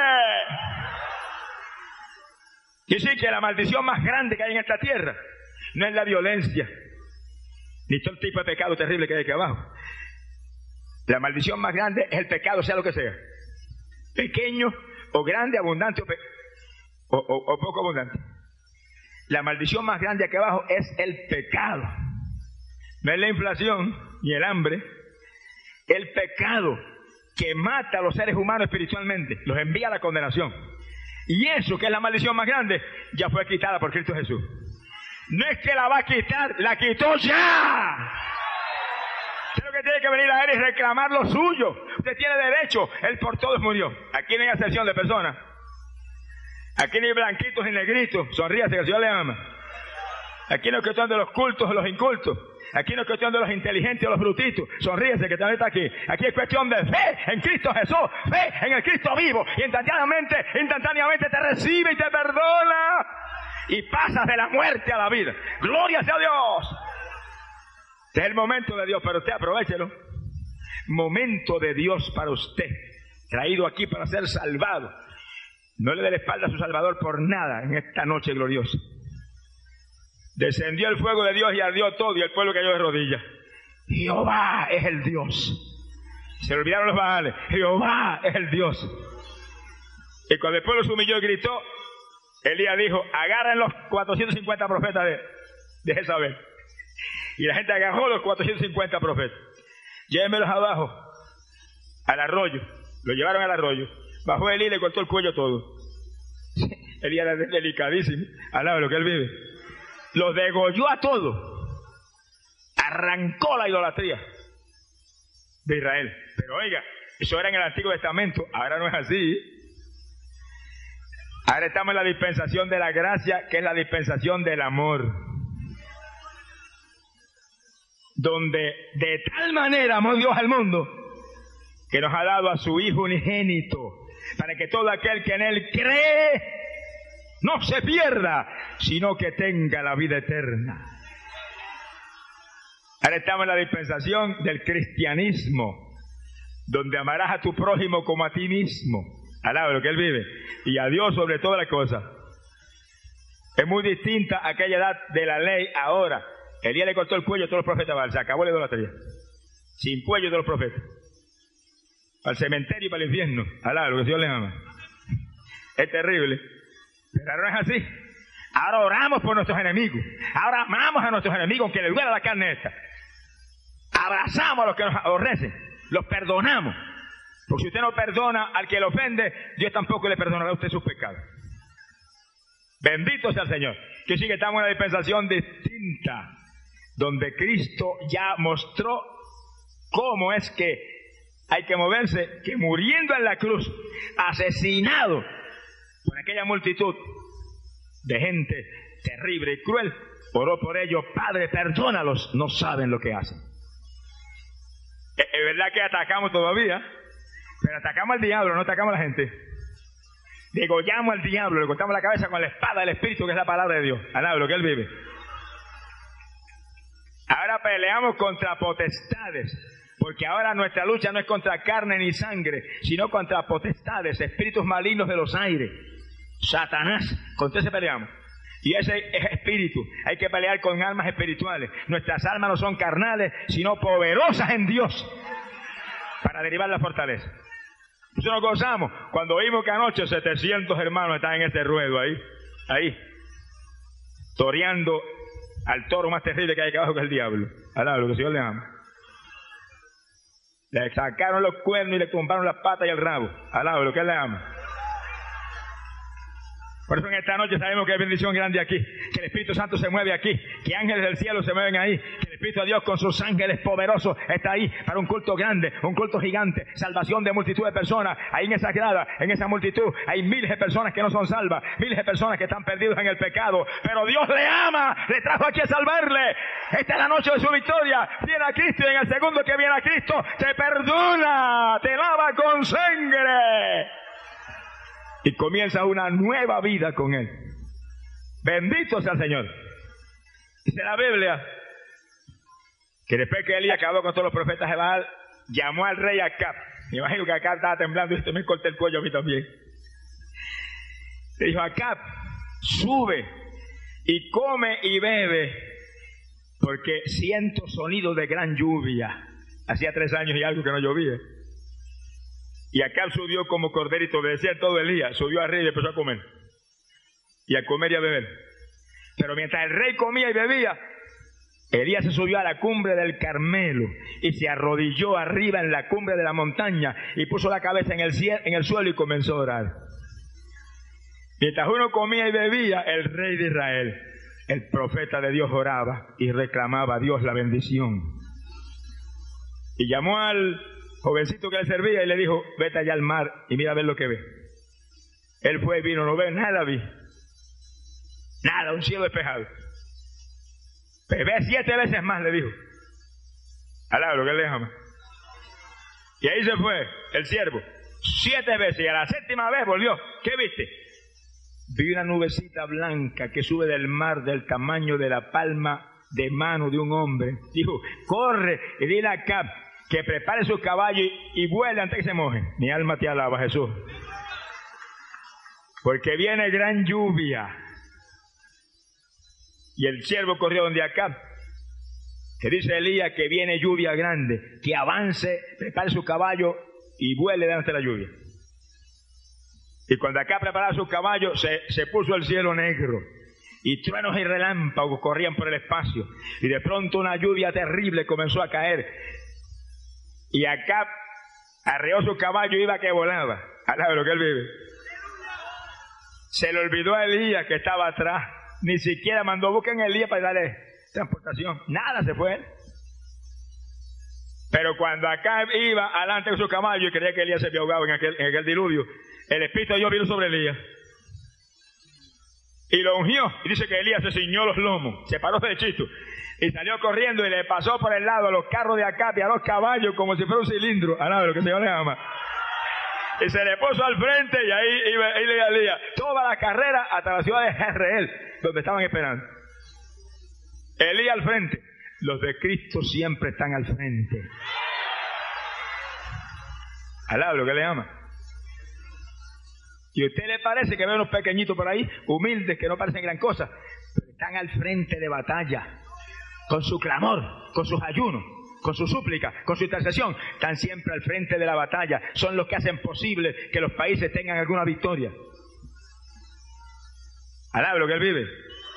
Y sí que la maldición más grande que hay en esta tierra no es la violencia, ni todo el tipo de pecado terrible que hay aquí abajo. La maldición más grande es el pecado, sea lo que sea. Pequeño o grande, abundante o, pe o, o, o poco abundante. La maldición más grande aquí abajo es el pecado. No es la inflación ni el hambre. El pecado que mata a los seres humanos espiritualmente, los envía a la condenación. Y eso, que es la maldición más grande, ya fue quitada por Cristo Jesús. No es que la va a quitar, la quitó ya. Usted lo que tiene que venir a Él es reclamar lo suyo. Usted tiene derecho, Él por todos murió. Aquí no hay excepción de personas. Aquí no hay blanquitos ni negritos. Sonríase, que el Señor le ama. Aquí no es cuestión de los cultos o los incultos. Aquí no es cuestión de los inteligentes o los brutitos. Sonríese que también está aquí. Aquí es cuestión de fe en Cristo Jesús. Fe en el Cristo vivo. Y instantáneamente, instantáneamente te recibe y te perdona. Y pasas de la muerte a la vida. Gloria sea a Dios. Este es el momento de Dios para usted. Aprovéchelo. Momento de Dios para usted. Traído aquí para ser salvado. No le dé la espalda a su Salvador por nada en esta noche gloriosa. Descendió el fuego de Dios y ardió todo, y el pueblo cayó de rodillas. Jehová es el Dios. Se olvidaron los Baales. Jehová es el Dios. Y cuando el pueblo se humilló y gritó, Elías dijo: agarren los cuatrocientos cincuenta profetas de, de Jezabel. Y la gente agarró los cuatrocientos cincuenta profetas. Llévenmelos abajo, al arroyo. Lo llevaron al arroyo. Bajó Elías y le cortó el cuello todo. Elías era delicadísimo. Alaba lo que él vive. Los degolló a todos. Arrancó la idolatría de Israel. Pero oiga, eso era en el Antiguo Testamento. Ahora no es así. Ahora estamos en la dispensación de la gracia, que es la dispensación del amor. Donde de tal manera amó Dios al mundo, que nos ha dado a su Hijo unigénito, para que todo aquel que en Él cree no se pierda, sino que tenga la vida eterna. Ahora estamos en la dispensación del cristianismo, donde amarás a tu prójimo como a ti mismo. Alaba lo que Él vive. Y a Dios sobre todas las cosas. Es muy distinta a aquella edad de la ley ahora. Elías le cortó el cuello a todos los profetas Baal. Se acabó la idolatría. Sin cuello de los profetas. Al cementerio y para el infierno. Alaba lo que Dios les ama. Es terrible. Pero ahora no es así. Ahora oramos por nuestros enemigos. Ahora amamos a nuestros enemigos, aunque les duela la carne esta. Abrazamos a los que nos aborrecen. Los perdonamos. Porque si usted no perdona al que le ofende, Dios tampoco le perdonará a usted sus pecados. Bendito sea el Señor. Que sí que estamos en una dispensación distinta. donde Cristo ya mostró cómo es que hay que moverse, que muriendo en la cruz, asesinado por aquella multitud de gente terrible y cruel, oró por ellos: Padre, perdónalos, no saben lo que hacen. Es verdad que atacamos todavía, pero atacamos al diablo, no atacamos a la gente. Degollamos al diablo, le cortamos la cabeza con la espada del Espíritu, que es la palabra de Dios, al lo que él vive. Ahora peleamos contra potestades, porque ahora nuestra lucha no es contra carne ni sangre, sino contra potestades, espíritus malignos de los aires. Satanás, contra ese peleamos. Y ese es espíritu. Hay que pelear con almas espirituales. Nuestras almas no son carnales, sino poderosas en Dios para derribar la fortaleza. Eso nos gozamos cuando oímos que anoche setecientos hermanos están en este ruedo ahí, ahí, toreando al toro más terrible que hay acá abajo, que es el diablo. Alá, lo que el Señor le ama. Le sacaron los cuernos y le tumbaron las patas y el rabo. Alá, lo que él le ama. Por eso en esta noche sabemos que hay bendición grande aquí, que el Espíritu Santo se mueve aquí, que ángeles del cielo se mueven ahí, que el Espíritu de Dios con sus ángeles poderosos está ahí para un culto grande, un culto gigante, salvación de multitud de personas. Ahí en esa grada, en esa multitud, hay miles de personas que no son salvas, miles de personas que están perdidos en el pecado, pero Dios le ama, le trajo aquí a salvarle. Esta es la noche de su victoria. Viene a Cristo y en el segundo que viene a Cristo te perdona, te lava con sangre. Y comienza una nueva vida con Él. Bendito sea el Señor. Dice la Biblia que después que Elías acabó con todos los profetas de Baal, llamó al rey Acab. Me imagino que Acab estaba temblando y este me corté el cuello a mí también. Le dijo: Acab, sube y come y bebe, porque siento sonido de gran lluvia. Hacía tres años y algo que no llovía. Y Acab subió como corderito, obedecía todo el día, subió arriba y empezó a comer. Y a comer y a beber. Pero mientras el rey comía y bebía, Elías se subió a la cumbre del Carmelo y se arrodilló arriba en la cumbre de la montaña y puso la cabeza en el, cielo, en el suelo y comenzó a orar. Mientras uno comía y bebía, el rey de Israel, el profeta de Dios, oraba y reclamaba a Dios la bendición. Y llamó al jovencito que le servía y le dijo: vete allá al mar y mira a ver lo que ve. Él fue y vino, no ve nada, vi nada, un cielo despejado. Pero ve siete veces más, le dijo. Alá, lo que él le ama. Y ahí se fue el siervo siete veces, y a la séptima vez volvió. ¿Qué viste? Vi una nubecita blanca que sube del mar del tamaño de la palma de mano de un hombre. Dijo: corre y dile a Acab que prepare su caballo y, y vuele antes que se moje. Mi alma te alaba, Jesús. Porque viene gran lluvia. Y el siervo corrió donde Acab, que dice Elías que viene lluvia grande, que avance, prepare su caballo y vuele delante de la lluvia. Y cuando Acab preparaba su caballo, se, se puso el cielo negro, y truenos y relámpagos corrían por el espacio, y de pronto una lluvia terrible comenzó a caer. Y Acab arreó su caballo y iba que volaba. Alaba lo que él vive. Se le olvidó a Elías que estaba atrás. Ni siquiera mandó buscar a Elías para darle transportación. Nada, se fue él. Pero cuando Acab iba adelante con su caballo y creía que Elías se había ahogado en aquel, en aquel diluvio, el Espíritu de Dios vino sobre Elías y lo ungió. Y dice que Elías se ciñó los lomos, se paró derechito y salió corriendo y le pasó por el lado a los carros de Acab y a los caballos como si fuera un cilindro. A nada, lo que el Señor le ama. Y se le puso al frente y ahí iba Elías toda la carrera hasta la ciudad de Jezreel, donde estaban esperando. Elías al frente. Los de Cristo siempre están al frente. Alá, lo que le ama. Y a usted le parece que ve unos pequeñitos por ahí, humildes, que no parecen gran cosa, pero están al frente de batalla, con su clamor, con sus ayunos, con su súplica, con su intercesión. Están siempre al frente de la batalla. Son los que hacen posible que los países tengan alguna victoria. Alá, lo que él vive.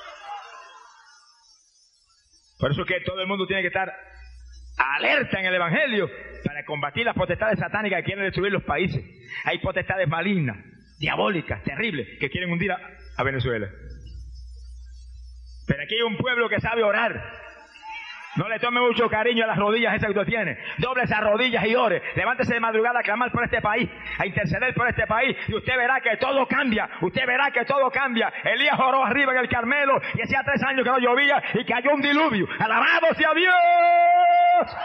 Por eso es que todo el mundo tiene que estar alerta en el Evangelio para combatir las potestades satánicas que quieren destruir los países. Hay potestades malignas, diabólicas, terribles, que quieren hundir a, a Venezuela. Pero aquí hay un pueblo que sabe orar, No le tome mucho cariño a las rodillas esas que usted tiene. Doble esas rodillas y ore. Levántese de madrugada a clamar por este país, a interceder por este país, y usted verá que todo cambia. Usted verá que todo cambia. Elías oró arriba en el Carmelo y hacía tres años que no llovía y cayó un diluvio. ¡Alabado sea Dios!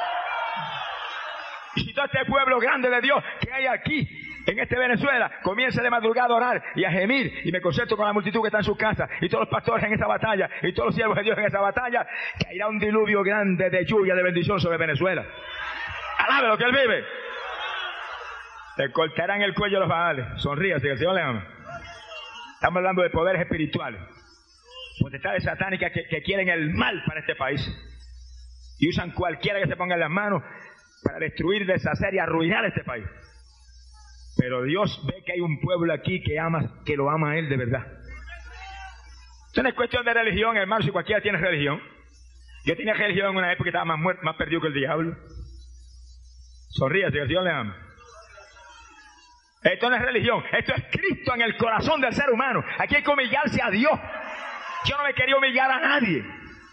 Y todo este pueblo grande de Dios que hay aquí en este Venezuela comienza de madrugada a orar y a gemir, y me concentro con la multitud que está en sus casas y todos los pastores en esa batalla y todos los siervos de Dios en esa batalla. Caerá un diluvio grande de lluvia, de bendición sobre Venezuela. Alabe lo que Él vive. Le cortarán el cuello a los baales. Sonríase, que el Señor le ama. Estamos hablando de poderes espirituales, potestades satánicas que, que quieren el mal para este país y usan cualquiera que se ponga en las manos para destruir, deshacer y arruinar este país. Pero Dios ve que hay un pueblo aquí que ama, que lo ama a Él de verdad. Esto no es cuestión de religión, hermano. Si cualquiera tiene religión. Yo tenía religión en una época que estaba más muerto, más perdido que el diablo. Sonríase, que el Señor le ama. Esto no es religión, esto es Cristo en el corazón del ser humano. Aquí hay que humillarse a Dios. Yo no me quería humillar a nadie.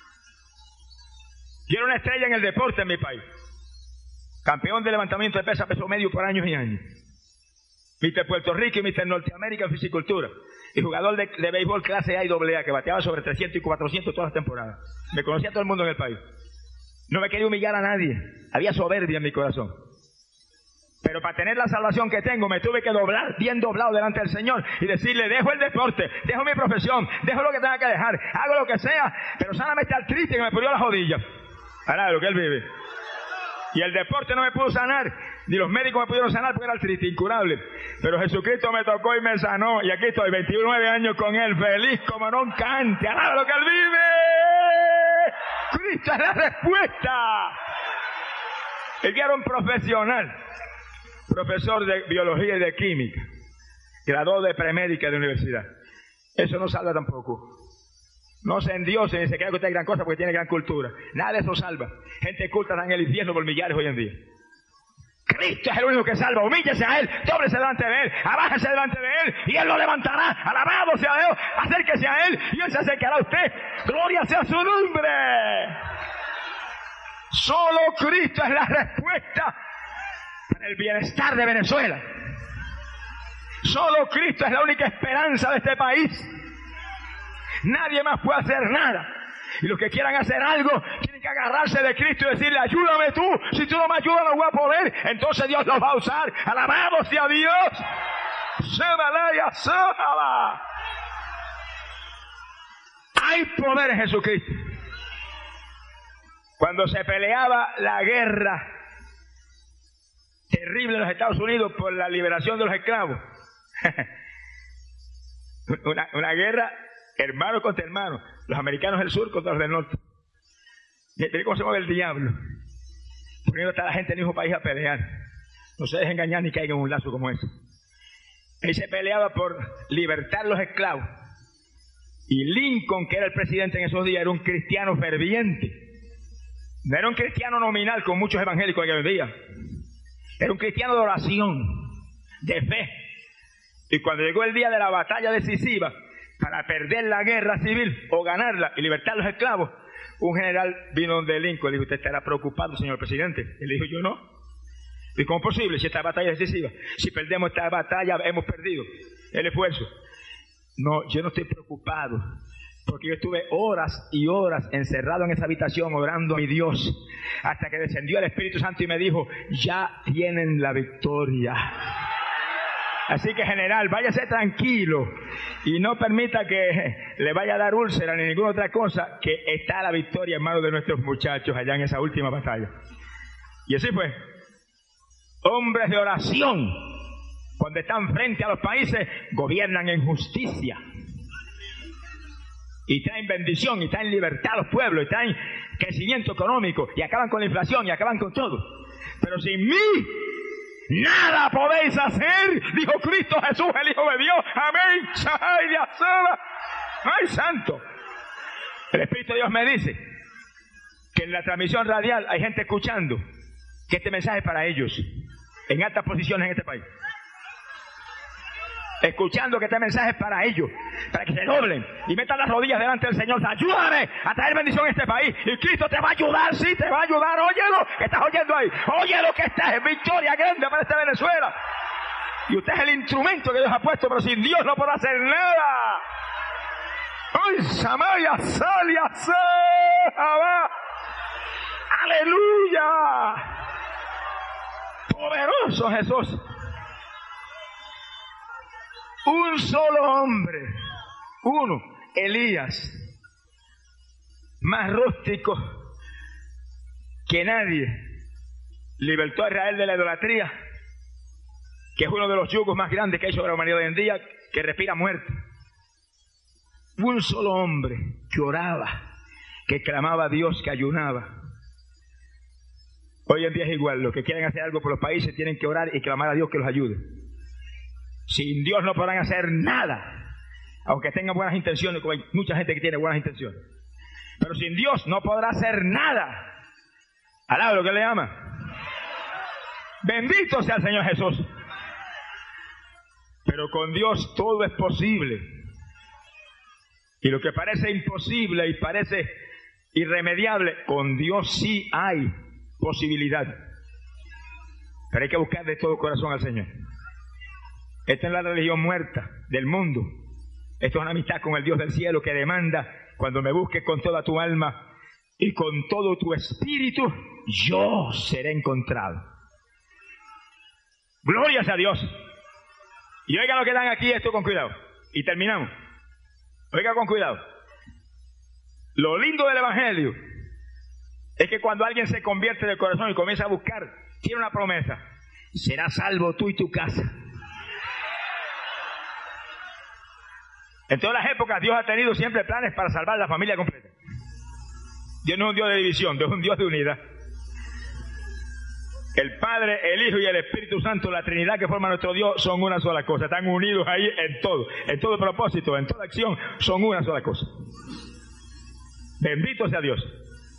Yo era una estrella en el deporte en mi país. Campeón de levantamiento de pesas, peso medio por años y años. mister Puerto Rico y mister Norteamérica en fisicultura. Y jugador de, de béisbol clase A y doble A, que bateaba sobre trescientos y cuatrocientos todas las temporadas. Me conocía todo el mundo en el país. No me quería humillar a nadie. Había soberbia en mi corazón. Pero para tener la salvación que tengo, me tuve que doblar, bien doblado delante del Señor, y decirle: dejo el deporte, dejo mi profesión, dejo lo que tenga que dejar, hago lo que sea, pero sanamente al triste que me pudrió las rodillas. Ahora, lo que él vive. Y el deporte no me pudo sanar, ni los médicos me pudieron sanar porque era el triste, incurable. Pero Jesucristo me tocó y me sanó, y aquí estoy, veintinueve años con Él, feliz como nunca antes. ¡Alaba lo que Él vive! ¡Cristo es la respuesta! Él era un profesional, profesor de biología y de química, graduado de premédica de universidad. Eso no salva tampoco. No se endiose ni se crea que usted es gran cosa porque tiene gran cultura. Nada de eso salva. Gente culta está en el infierno por millares hoy en día. Cristo es el único que salva. Humíllese a Él, dóblese delante de Él, abájese delante de Él y Él lo levantará. Alabado sea Dios, acérquese a Él y Él se acercará a usted. Gloria sea su nombre. Solo Cristo es la respuesta para el bienestar de Venezuela. Solo Cristo es la única esperanza de este país. Nadie más puede hacer nada. Y los que quieran hacer algo tienen que agarrarse de Cristo y decirle: ayúdame tú. Si tú no me ayudas no voy a poder. Entonces Dios los va a usar. Alabado sea Dios. Hay poder en Jesucristo. Cuando se peleaba la guerra terrible en los Estados Unidos por la liberación de los esclavos, una, una guerra hermano contra hermano, los americanos del sur contra los del norte. Miren cómo se mueve el diablo, poniendo a toda la gente en el mismo país a pelear. No se dejen engañar ni caigan en un lazo como ese. Él se peleaba por libertar los esclavos. Y Lincoln, que era el presidente en esos días, era un cristiano ferviente. No era un cristiano nominal con muchos evangélicos hoy en día. Era un cristiano de oración, de fe. Y cuando llegó el día de la batalla decisiva, para perder la guerra civil o ganarla y libertar a los esclavos, un general vino donde Lincoln y le dijo: ¿usted estará preocupado, señor presidente? Él dijo: yo no. ¿Y cómo es posible si esta batalla es decisiva? Si perdemos esta batalla, hemos perdido el esfuerzo. No, yo no estoy preocupado, porque yo estuve horas y horas encerrado en esa habitación orando a mi Dios, hasta que descendió el Espíritu Santo y me dijo: ya tienen la victoria. Así que, general, váyase tranquilo y no permita que le vaya a dar úlcera ni ninguna otra cosa, que está la victoria en manos de nuestros muchachos allá en esa última batalla. Y así fue. Hombres de oración, cuando están frente a los países, gobiernan en justicia. Y traen bendición, y traen libertad a los pueblos, y traen crecimiento económico, y acaban con la inflación, y acaban con todo. Pero sin mí, nada podéis hacer, dijo Cristo Jesús, el Hijo de Dios. Amén. ¡Ay, Dios! ¡Ay, santo! El Espíritu de Dios me dice que en la transmisión radial hay gente escuchando, que este mensaje es para ellos, en altas posiciones en este país. escuchando que este mensaje es para ellos, para que se doblen y metan las rodillas delante del Señor. Ayúdame a traer bendición a este país. Y Cristo te va a ayudar, sí, te va a ayudar. Óyelo, que estás oyendo ahí. Óyelo, que esta es victoria grande para esta Venezuela. Y usted es el instrumento que Dios ha puesto, pero sin Dios no podrá hacer nada. ¡Ay, Samaya, Salia, Saba! ¡Aleluya! Poderoso Jesús. Un solo hombre, uno, Elías, más rústico que nadie, libertó a Israel de la idolatría, que es uno de los yugos más grandes que hay sobre la humanidad hoy en día, que respira muerte. Un solo hombre que oraba, que clamaba a Dios, que ayunaba. Hoy en día es igual, los que quieren hacer algo por los países tienen que orar y clamar a Dios que los ayude. Sin Dios no podrán hacer nada, aunque tengan buenas intenciones, como hay mucha gente que tiene buenas intenciones. Pero sin Dios no podrá hacer nada. Alaba lo que le ama. Bendito sea el Señor Jesús. Pero con Dios todo es posible. Y lo que parece imposible y parece irremediable, con Dios sí hay posibilidad. Pero hay que buscar de todo corazón al Señor. Esta es la religión muerta del mundo. Esto es una amistad con el Dios del cielo que demanda: cuando me busques con toda tu alma y con todo tu espíritu, yo seré encontrado. Glorias a Dios. Y oigan lo que dan aquí, esto con cuidado. Y terminamos. Oiga con cuidado. Lo lindo del Evangelio es que cuando alguien se convierte de corazón y comienza a buscar, tiene una promesa: serás salvo tú y tu casa. En todas las épocas Dios ha tenido siempre planes para salvar la familia completa. Dios no es un Dios de división, Dios es un Dios de unidad. El Padre, el Hijo y el Espíritu Santo, la Trinidad que forma nuestro Dios, son una sola cosa. Están unidos ahí en todo, en todo propósito, en toda acción, son una sola cosa. Bendito sea Dios.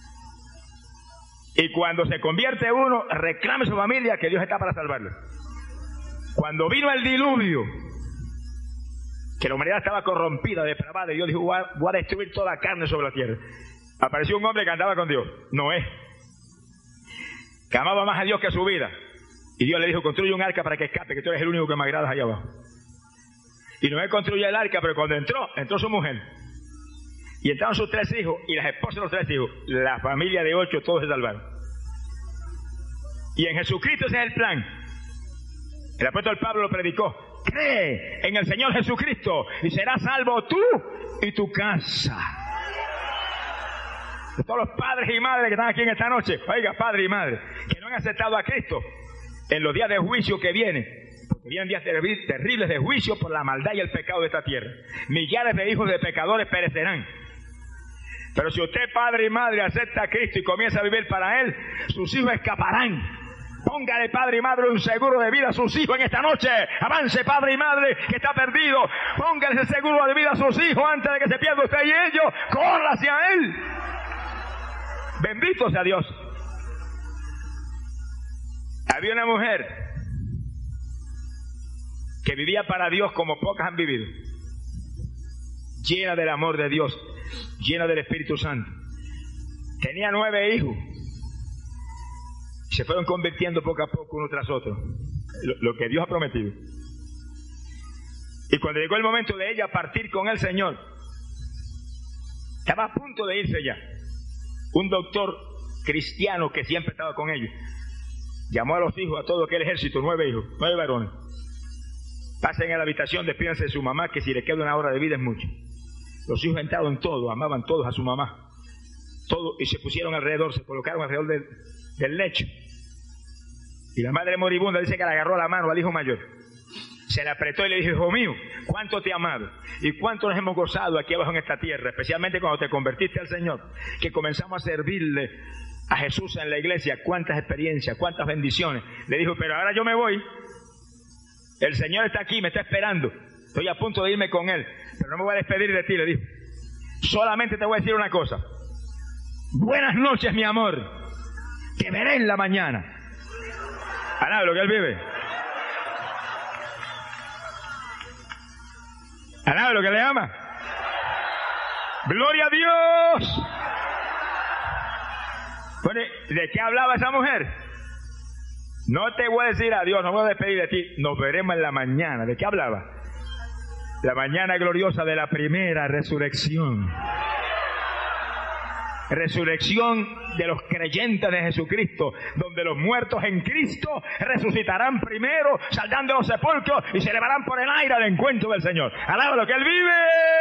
Y cuando se convierte uno, reclame a su familia que Dios está para salvarlo. Cuando vino el diluvio, que la humanidad estaba corrompida, depravada, y Dios dijo: voy a, voy a destruir toda carne sobre la tierra. Apareció un hombre que andaba con Dios, Noé, que amaba más a Dios que a su vida. Y Dios le dijo: construye un arca para que escape, que tú eres el único que me agradas allá abajo. Y Noé construyó el arca, pero cuando entró, entró su mujer. Y entraron sus tres hijos y las esposas de los tres hijos. La familia de ocho, todos se salvaron. Y en Jesucristo ese es el plan. El apóstol Pablo lo predicó: cree en el Señor Jesucristo y serás salvo tú y tu casa. De todos los padres y madres que están aquí en esta noche, oiga, padre y madre, que no han aceptado a Cristo, en los días de juicio que vienen, porque vienen días terribles de juicio por la maldad y el pecado de esta tierra. Millares de hijos de pecadores perecerán. Pero si usted, padre y madre, acepta a Cristo y comienza a vivir para Él, sus hijos escaparán. Póngale, padre y madre, un seguro de vida a sus hijos en esta noche. Avance, padre y madre, que está perdido. Póngale ese seguro de vida a sus hijos antes de que se pierda usted y ellos. Corra hacia Él. Bendito sea Dios. Había una mujer que vivía para Dios como pocas han vivido. Llena del amor de Dios, llena del Espíritu Santo. Tenía nueve hijos. Se fueron convirtiendo poco a poco uno tras otro, lo, lo que Dios ha prometido. Y cuando llegó el momento de ella partir con el Señor, estaba a punto de irse ya. Un doctor cristiano que siempre estaba con ellos llamó a los hijos, a todo aquel ejército, nueve hijos, nueve varones: pasen a la habitación, despídanse de su mamá, que si le queda una hora de vida es mucho. Los hijos entraron en todo, amaban todos a su mamá, todo, y se pusieron alrededor, se colocaron alrededor del, del lecho. Y la madre moribunda dice que le agarró la mano al hijo mayor, se le apretó y le dijo: hijo mío, cuánto te he amado y cuánto nos hemos gozado aquí abajo en esta tierra, especialmente cuando te convertiste al Señor, que comenzamos a servirle a Jesús en la iglesia. Cuántas experiencias, cuántas bendiciones. Le dijo: pero ahora yo me voy, el Señor está aquí, me está esperando, estoy a punto de irme con Él, pero no me voy a despedir de ti. Le dijo: solamente te voy a decir una cosa, buenas noches, mi amor, te veré en la mañana. Alaba lo que Él vive. Alaba lo que le ama. ¡Gloria a Dios! Bueno, ¿de qué hablaba esa mujer? No te voy a decir adiós, no me voy a despedir de ti, nos veremos en la mañana. ¿De qué hablaba? La mañana gloriosa de la primera resurrección. Resurrección de los creyentes de Jesucristo, donde los muertos en Cristo resucitarán primero, saldrán de los sepulcros y se elevarán por el aire al encuentro del Señor. ¡Alaba lo que Él vive!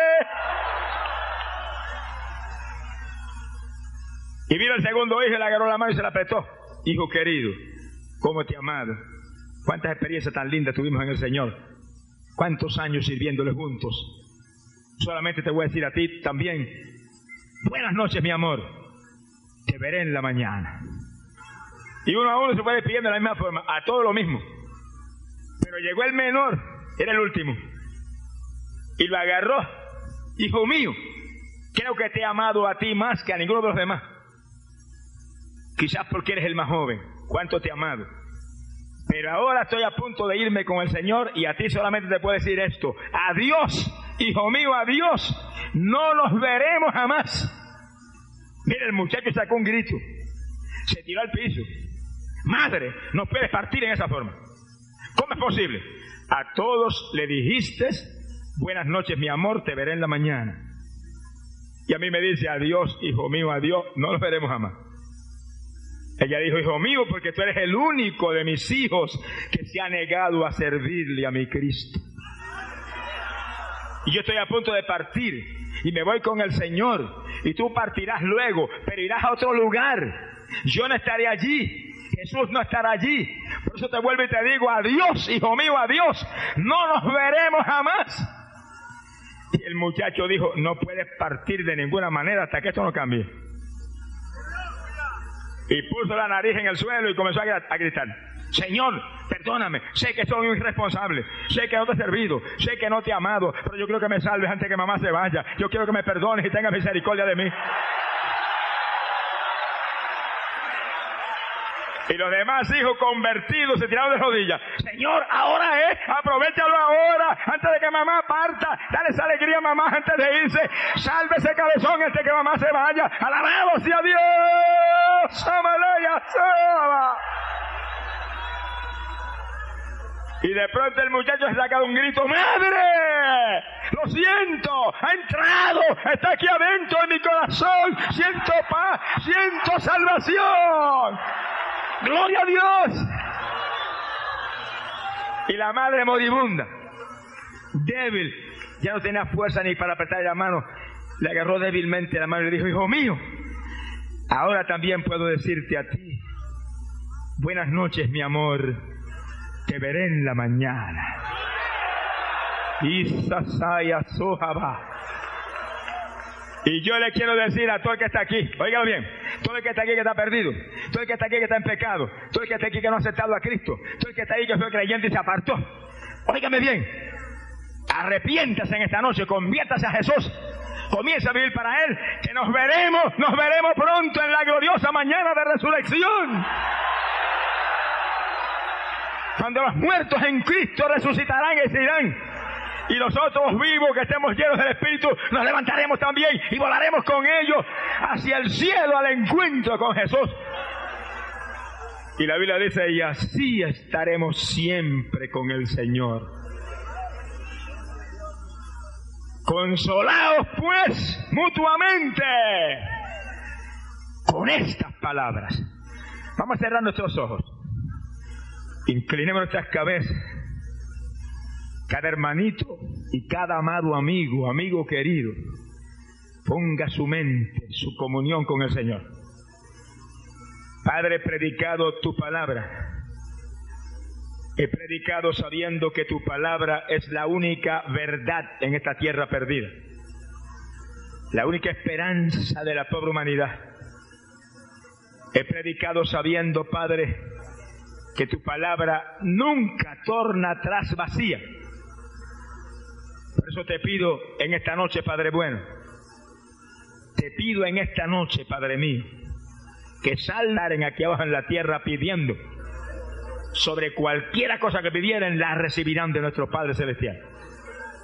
Y vino el segundo hijo y le agarró la mano y se la apretó. Hijo querido, ¿cómo te he amado? Cuántas experiencias tan lindas tuvimos en el Señor. Cuántos años sirviéndole juntos. Solamente te voy a decir a ti también, buenas noches, mi amor. Te veré en la mañana. Y uno a uno se fue despidiendo de la misma forma, a todo lo mismo. Pero llegó el menor, era el último, y lo agarró. Hijo mío, creo que te he amado a ti más que a ninguno de los demás. Quizás porque eres el más joven. Cuánto te he amado. Pero ahora estoy a punto de irme con el Señor y a ti solamente te puedo decir esto. Adiós, hijo mío, adiós. No nos veremos jamás. Mira, el muchacho sacó un grito. Se tiró al piso. Madre, no puedes partir en esa forma. ¿Cómo es posible? A todos le dijiste, buenas noches, mi amor, te veré en la mañana. Y a mí me dice, adiós, hijo mío, adiós, no nos veremos jamás. Ella dijo, hijo mío, porque tú eres el único de mis hijos que se ha negado a servirle a mi Cristo. Y yo estoy a punto de partir y me voy con el Señor. Y tú partirás luego, pero irás a otro lugar. Yo no estaré allí. Jesús no estará allí. Por eso te vuelvo y te digo, adiós, hijo mío, adiós. No nos veremos jamás. Y el muchacho dijo, no puedes partir de ninguna manera hasta que esto no cambie. Y puso la nariz en el suelo y comenzó a gritar, Señor, perdóname, sé que soy un irresponsable, sé que no te he servido, sé que no te he amado, pero yo quiero que me salves antes de que mamá se vaya, yo quiero que me perdones y tengas misericordia de mí. Y los demás hijos convertidos se tiraron de rodillas. Señor, ahora es, aprovechalo ahora, antes de que mamá parta. Dale esa alegría a mamá antes de irse. Salve ese cabezón antes de que mamá se vaya. Alabado sea Dios. Amalaya, Saba. Y de pronto el muchacho se saca un grito. ¡Madre! ¡Lo siento! ¡Ha entrado! ¡Está aquí adentro en mi corazón! ¡Siento paz! ¡Siento salvación! ¡Gloria a Dios! Y la madre moribunda, débil, ya no tenía fuerza ni para apretar la mano, le agarró débilmente la mano y le dijo, hijo mío, ahora también puedo decirte a ti, buenas noches, mi amor, te veré en la mañana. Isasaya Sohaba. Y yo le quiero decir a todo el que está aquí, óigalo bien, todo el que está aquí que está perdido, todo el que está aquí que está en pecado, todo el que está aquí que no ha aceptado a Cristo, todo el que está ahí que fue creyente y se apartó, óigame bien, arrepiéntase en esta noche, conviértase a Jesús, comienza a vivir para Él, que nos veremos, nos veremos pronto en la gloriosa mañana de resurrección. Cuando los muertos en Cristo resucitarán y se irán. Y nosotros vivos que estemos llenos del Espíritu, nos levantaremos también y volaremos con ellos hacia el cielo al encuentro con Jesús. Y la Biblia dice, y así estaremos siempre con el Señor. Consolaos pues mutuamente con estas palabras. Vamos a cerrar nuestros ojos. Inclinemos nuestras cabezas. Cada hermanito y cada amado amigo, amigo querido, ponga su mente, su comunión con el Señor. Padre, he predicado tu palabra. He predicado sabiendo que tu palabra es la única verdad en esta tierra perdida. La única esperanza de la pobre humanidad. He predicado sabiendo, Padre, que tu palabra nunca torna atrás vacía. Por eso te pido en esta noche, Padre bueno, te pido en esta noche, Padre mío, que salgan aquí abajo en la tierra pidiendo, sobre cualquiera cosa que pidieran, la recibirán de nuestro Padre Celestial.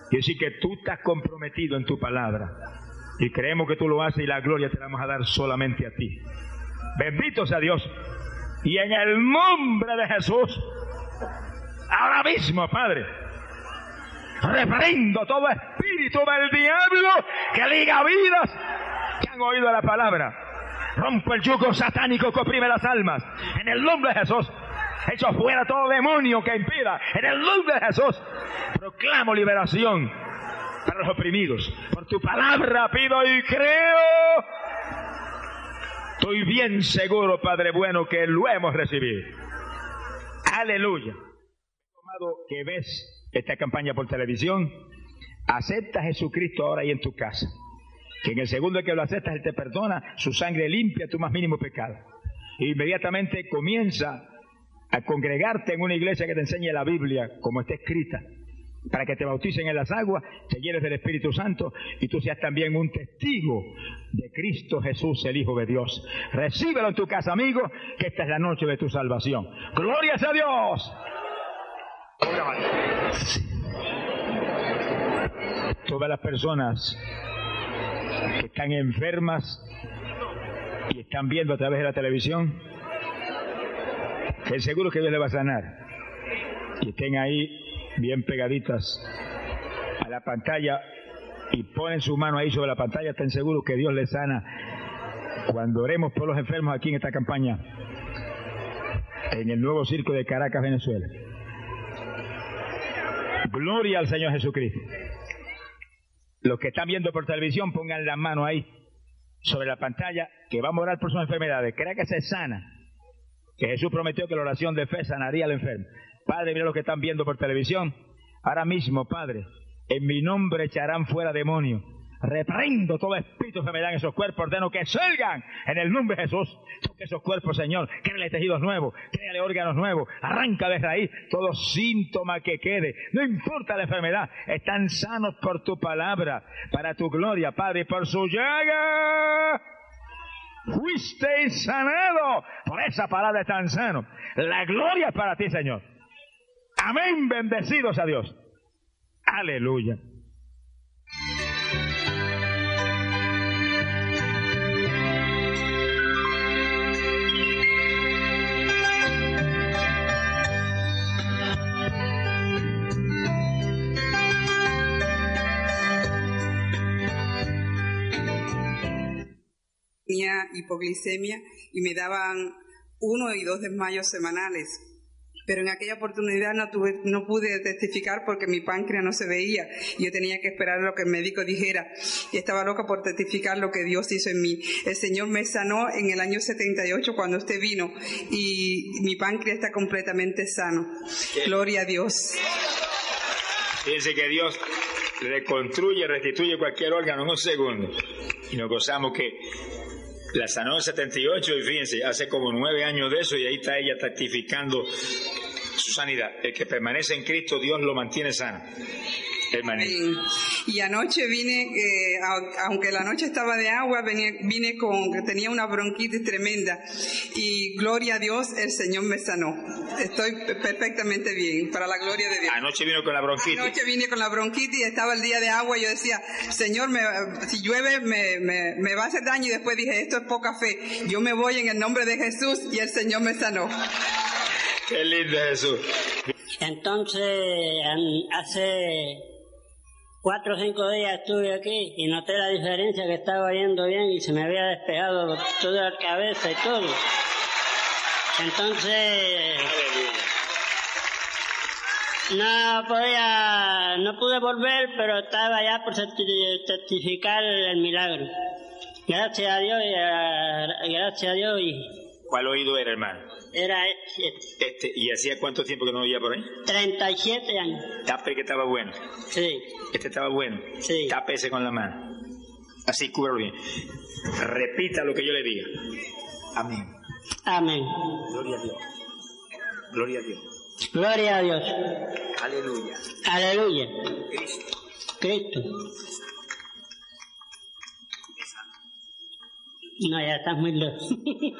Quiere decir que tú estás comprometido en tu palabra. Y creemos que tú lo haces y la gloria te la vamos a dar solamente a ti. Bendito sea Dios. Y en el nombre de Jesús, ahora mismo, Padre, reprendo todo espíritu del diablo que liga vidas que han oído la palabra. Rompo el yugo satánico que oprime las almas. En el nombre de Jesús. Echo fuera todo demonio que impida. En el nombre de Jesús. Proclamo liberación para los oprimidos. Por tu palabra pido y creo. Estoy bien seguro, Padre bueno, que lo hemos recibido. Aleluya. Tomado que ves esta campaña por televisión, acepta a Jesucristo ahora ahí en tu casa. Que en el segundo que lo aceptas, Él te perdona, su sangre limpia tu más mínimo pecado. E inmediatamente comienza a congregarte en una iglesia que te enseñe la Biblia como está escrita, para que te bauticen en las aguas, te llenes del Espíritu Santo y tú seas también un testigo de Cristo Jesús, el Hijo de Dios. Recíbelo en tu casa, amigo, que esta es la noche de tu salvación. ¡Gloria a Dios! Todas las personas que están enfermas y están viendo a través de la televisión, que seguro que Dios le va a sanar, y estén ahí bien pegaditas a la pantalla y ponen su mano ahí sobre la pantalla, estén seguros que Dios les sana cuando oremos por los enfermos aquí en esta campaña en el nuevo circo de Caracas, Venezuela. Gloria al Señor Jesucristo. Los que están viendo por televisión, pongan la mano ahí sobre la pantalla, que vamos a orar por sus enfermedades. Crea que se sana, que Jesús prometió que la oración de fe sanaría al enfermo. Padre, mira los que están viendo por televisión. Ahora mismo, Padre, en mi nombre echarán fuera demonios. Reprendo todo espíritu de enfermedad en esos cuerpos, ordeno que salgan en el nombre de Jesús. Toque esos cuerpos, Señor, créale tejidos nuevos, créale órganos nuevos, arranca de raíz todo síntoma que quede, no importa la enfermedad, están sanos por tu palabra, para tu gloria, Padre, por su llaga fuisteis sanado, por esa palabra están sanos. La gloria es para ti, Señor. Amén, bendecidos a Dios. Aleluya. Tenía hipoglicemia y me daban uno y dos desmayos semanales. Pero en aquella oportunidad no, tuve, no pude testificar porque mi páncreas no se veía. Yo tenía que esperar lo que el médico dijera. Y estaba loca por testificar lo que Dios hizo en mí. El Señor me sanó en el año setenta y ocho cuando usted vino. Y mi páncreas está completamente sano. ¿Qué? Gloria a Dios. Fíjense que Dios reconstruye, restituye cualquier órgano en un segundo. Y nos gozamos que la sanó en setenta y ocho y fíjense, hace como nueve años de eso y ahí está ella testificando su sanidad. El que permanece en Cristo, Dios lo mantiene sano. Amén. Y anoche vine, eh, aunque la noche estaba de agua, vine, vine con, que tenía una bronquitis tremenda y gloria a Dios, el Señor me sanó. Estoy perfectamente bien, para la gloria de Dios. Anoche vino con la bronquitis. Anoche vine con la bronquitis, estaba el día de agua y yo decía, Señor, me, si llueve me, me, me va a hacer daño, y después dije, esto es poca fe. Yo me voy en el nombre de Jesús y el Señor me sanó. Qué lindo Jesús. Entonces, hace cuatro o cinco días estuve aquí y noté la diferencia, que estaba yendo bien y se me había despegado toda la cabeza y todo. Entonces, no podía, no pude volver, pero estaba ya por certificar el milagro. Gracias a Dios y a, gracias a Dios. Y ¿cuál oído era, hermano? Era este. este. ¿Y hacía cuánto tiempo que no oía por ahí? treinta y siete años. Tape que estaba bueno. Sí. Este estaba bueno. Sí. Tápese con la mano. Así, cúbralo bien. Repita lo que yo le diga. Amén. Amén. Gloria a Dios. Gloria a Dios. Gloria a Dios. Aleluya. Aleluya. Cristo. Cristo. No, ya estás muy lejos.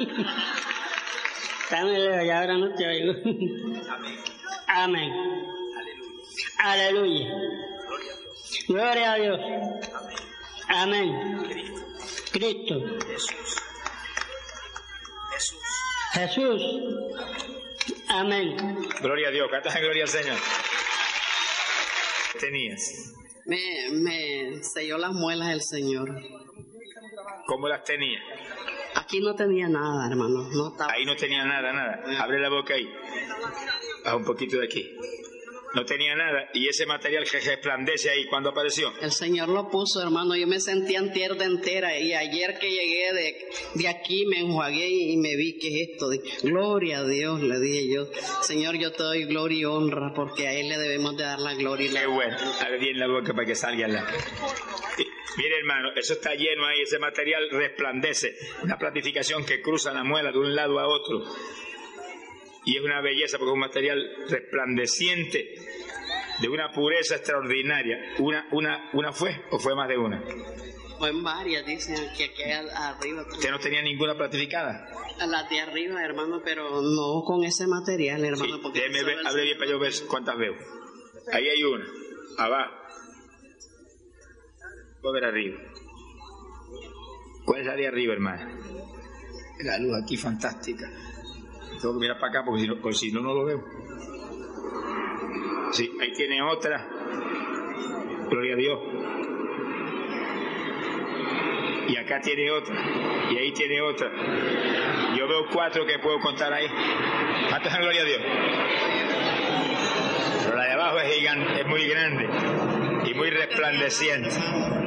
Estás muy lejos y ahora no te oigo. Amén. Amén. Aleluya. Aleluya. Gloria a Dios. Gloria a Dios. Amén. Cristo. Jesús. Jesús. Jesús. Amén. Gloria a Dios. Cantas en gloria al Señor. ¿Qué tenías? Me, me selló las muelas el Señor. ¿Cómo las tenías? Aquí no tenía nada, hermano. No estaba... Ahí no tenía nada, nada. Abre la boca ahí. Baja un poquito de aquí. No tenía nada. Y ese material que resplandece ahí, ¿cuándo apareció? El Señor lo puso, hermano. Yo me sentía entierda de entera. Y ayer que llegué de, de aquí me enjuagué y me vi que es esto. De, gloria a Dios, le dije yo. Señor, yo te doy gloria y honra porque a Él le debemos de dar la gloria y la Qué bueno. Abre bien la boca para que salga la... Mire, hermano, eso está lleno ahí. Ese material resplandece. Una platificación que cruza la muela de un lado a otro. Y es una belleza porque es un material resplandeciente de una pureza extraordinaria. ¿Una, una, una fue o fue más de una? Fue en varias, dicen que aquí arriba. ¿Usted no tenía ninguna platificada? Las de arriba, hermano, pero no con ese material, hermano. Sí, porque déjeme ver, abre bien para yo ver cuántas veo. Ahí hay una, abajo. Voy a ver arriba. ¿Cuál es la de arriba, hermana? La luz aquí fantástica. Tengo que mirar para acá porque si no, porque si no, no lo veo. Sí, ahí tiene otra. Gloria a Dios. Y acá tiene otra. Y ahí tiene otra. Yo veo cuatro que puedo contar ahí. ¿Cuántas son gloria a Dios? Pero la de abajo es gigante, es muy grande y muy resplandeciente.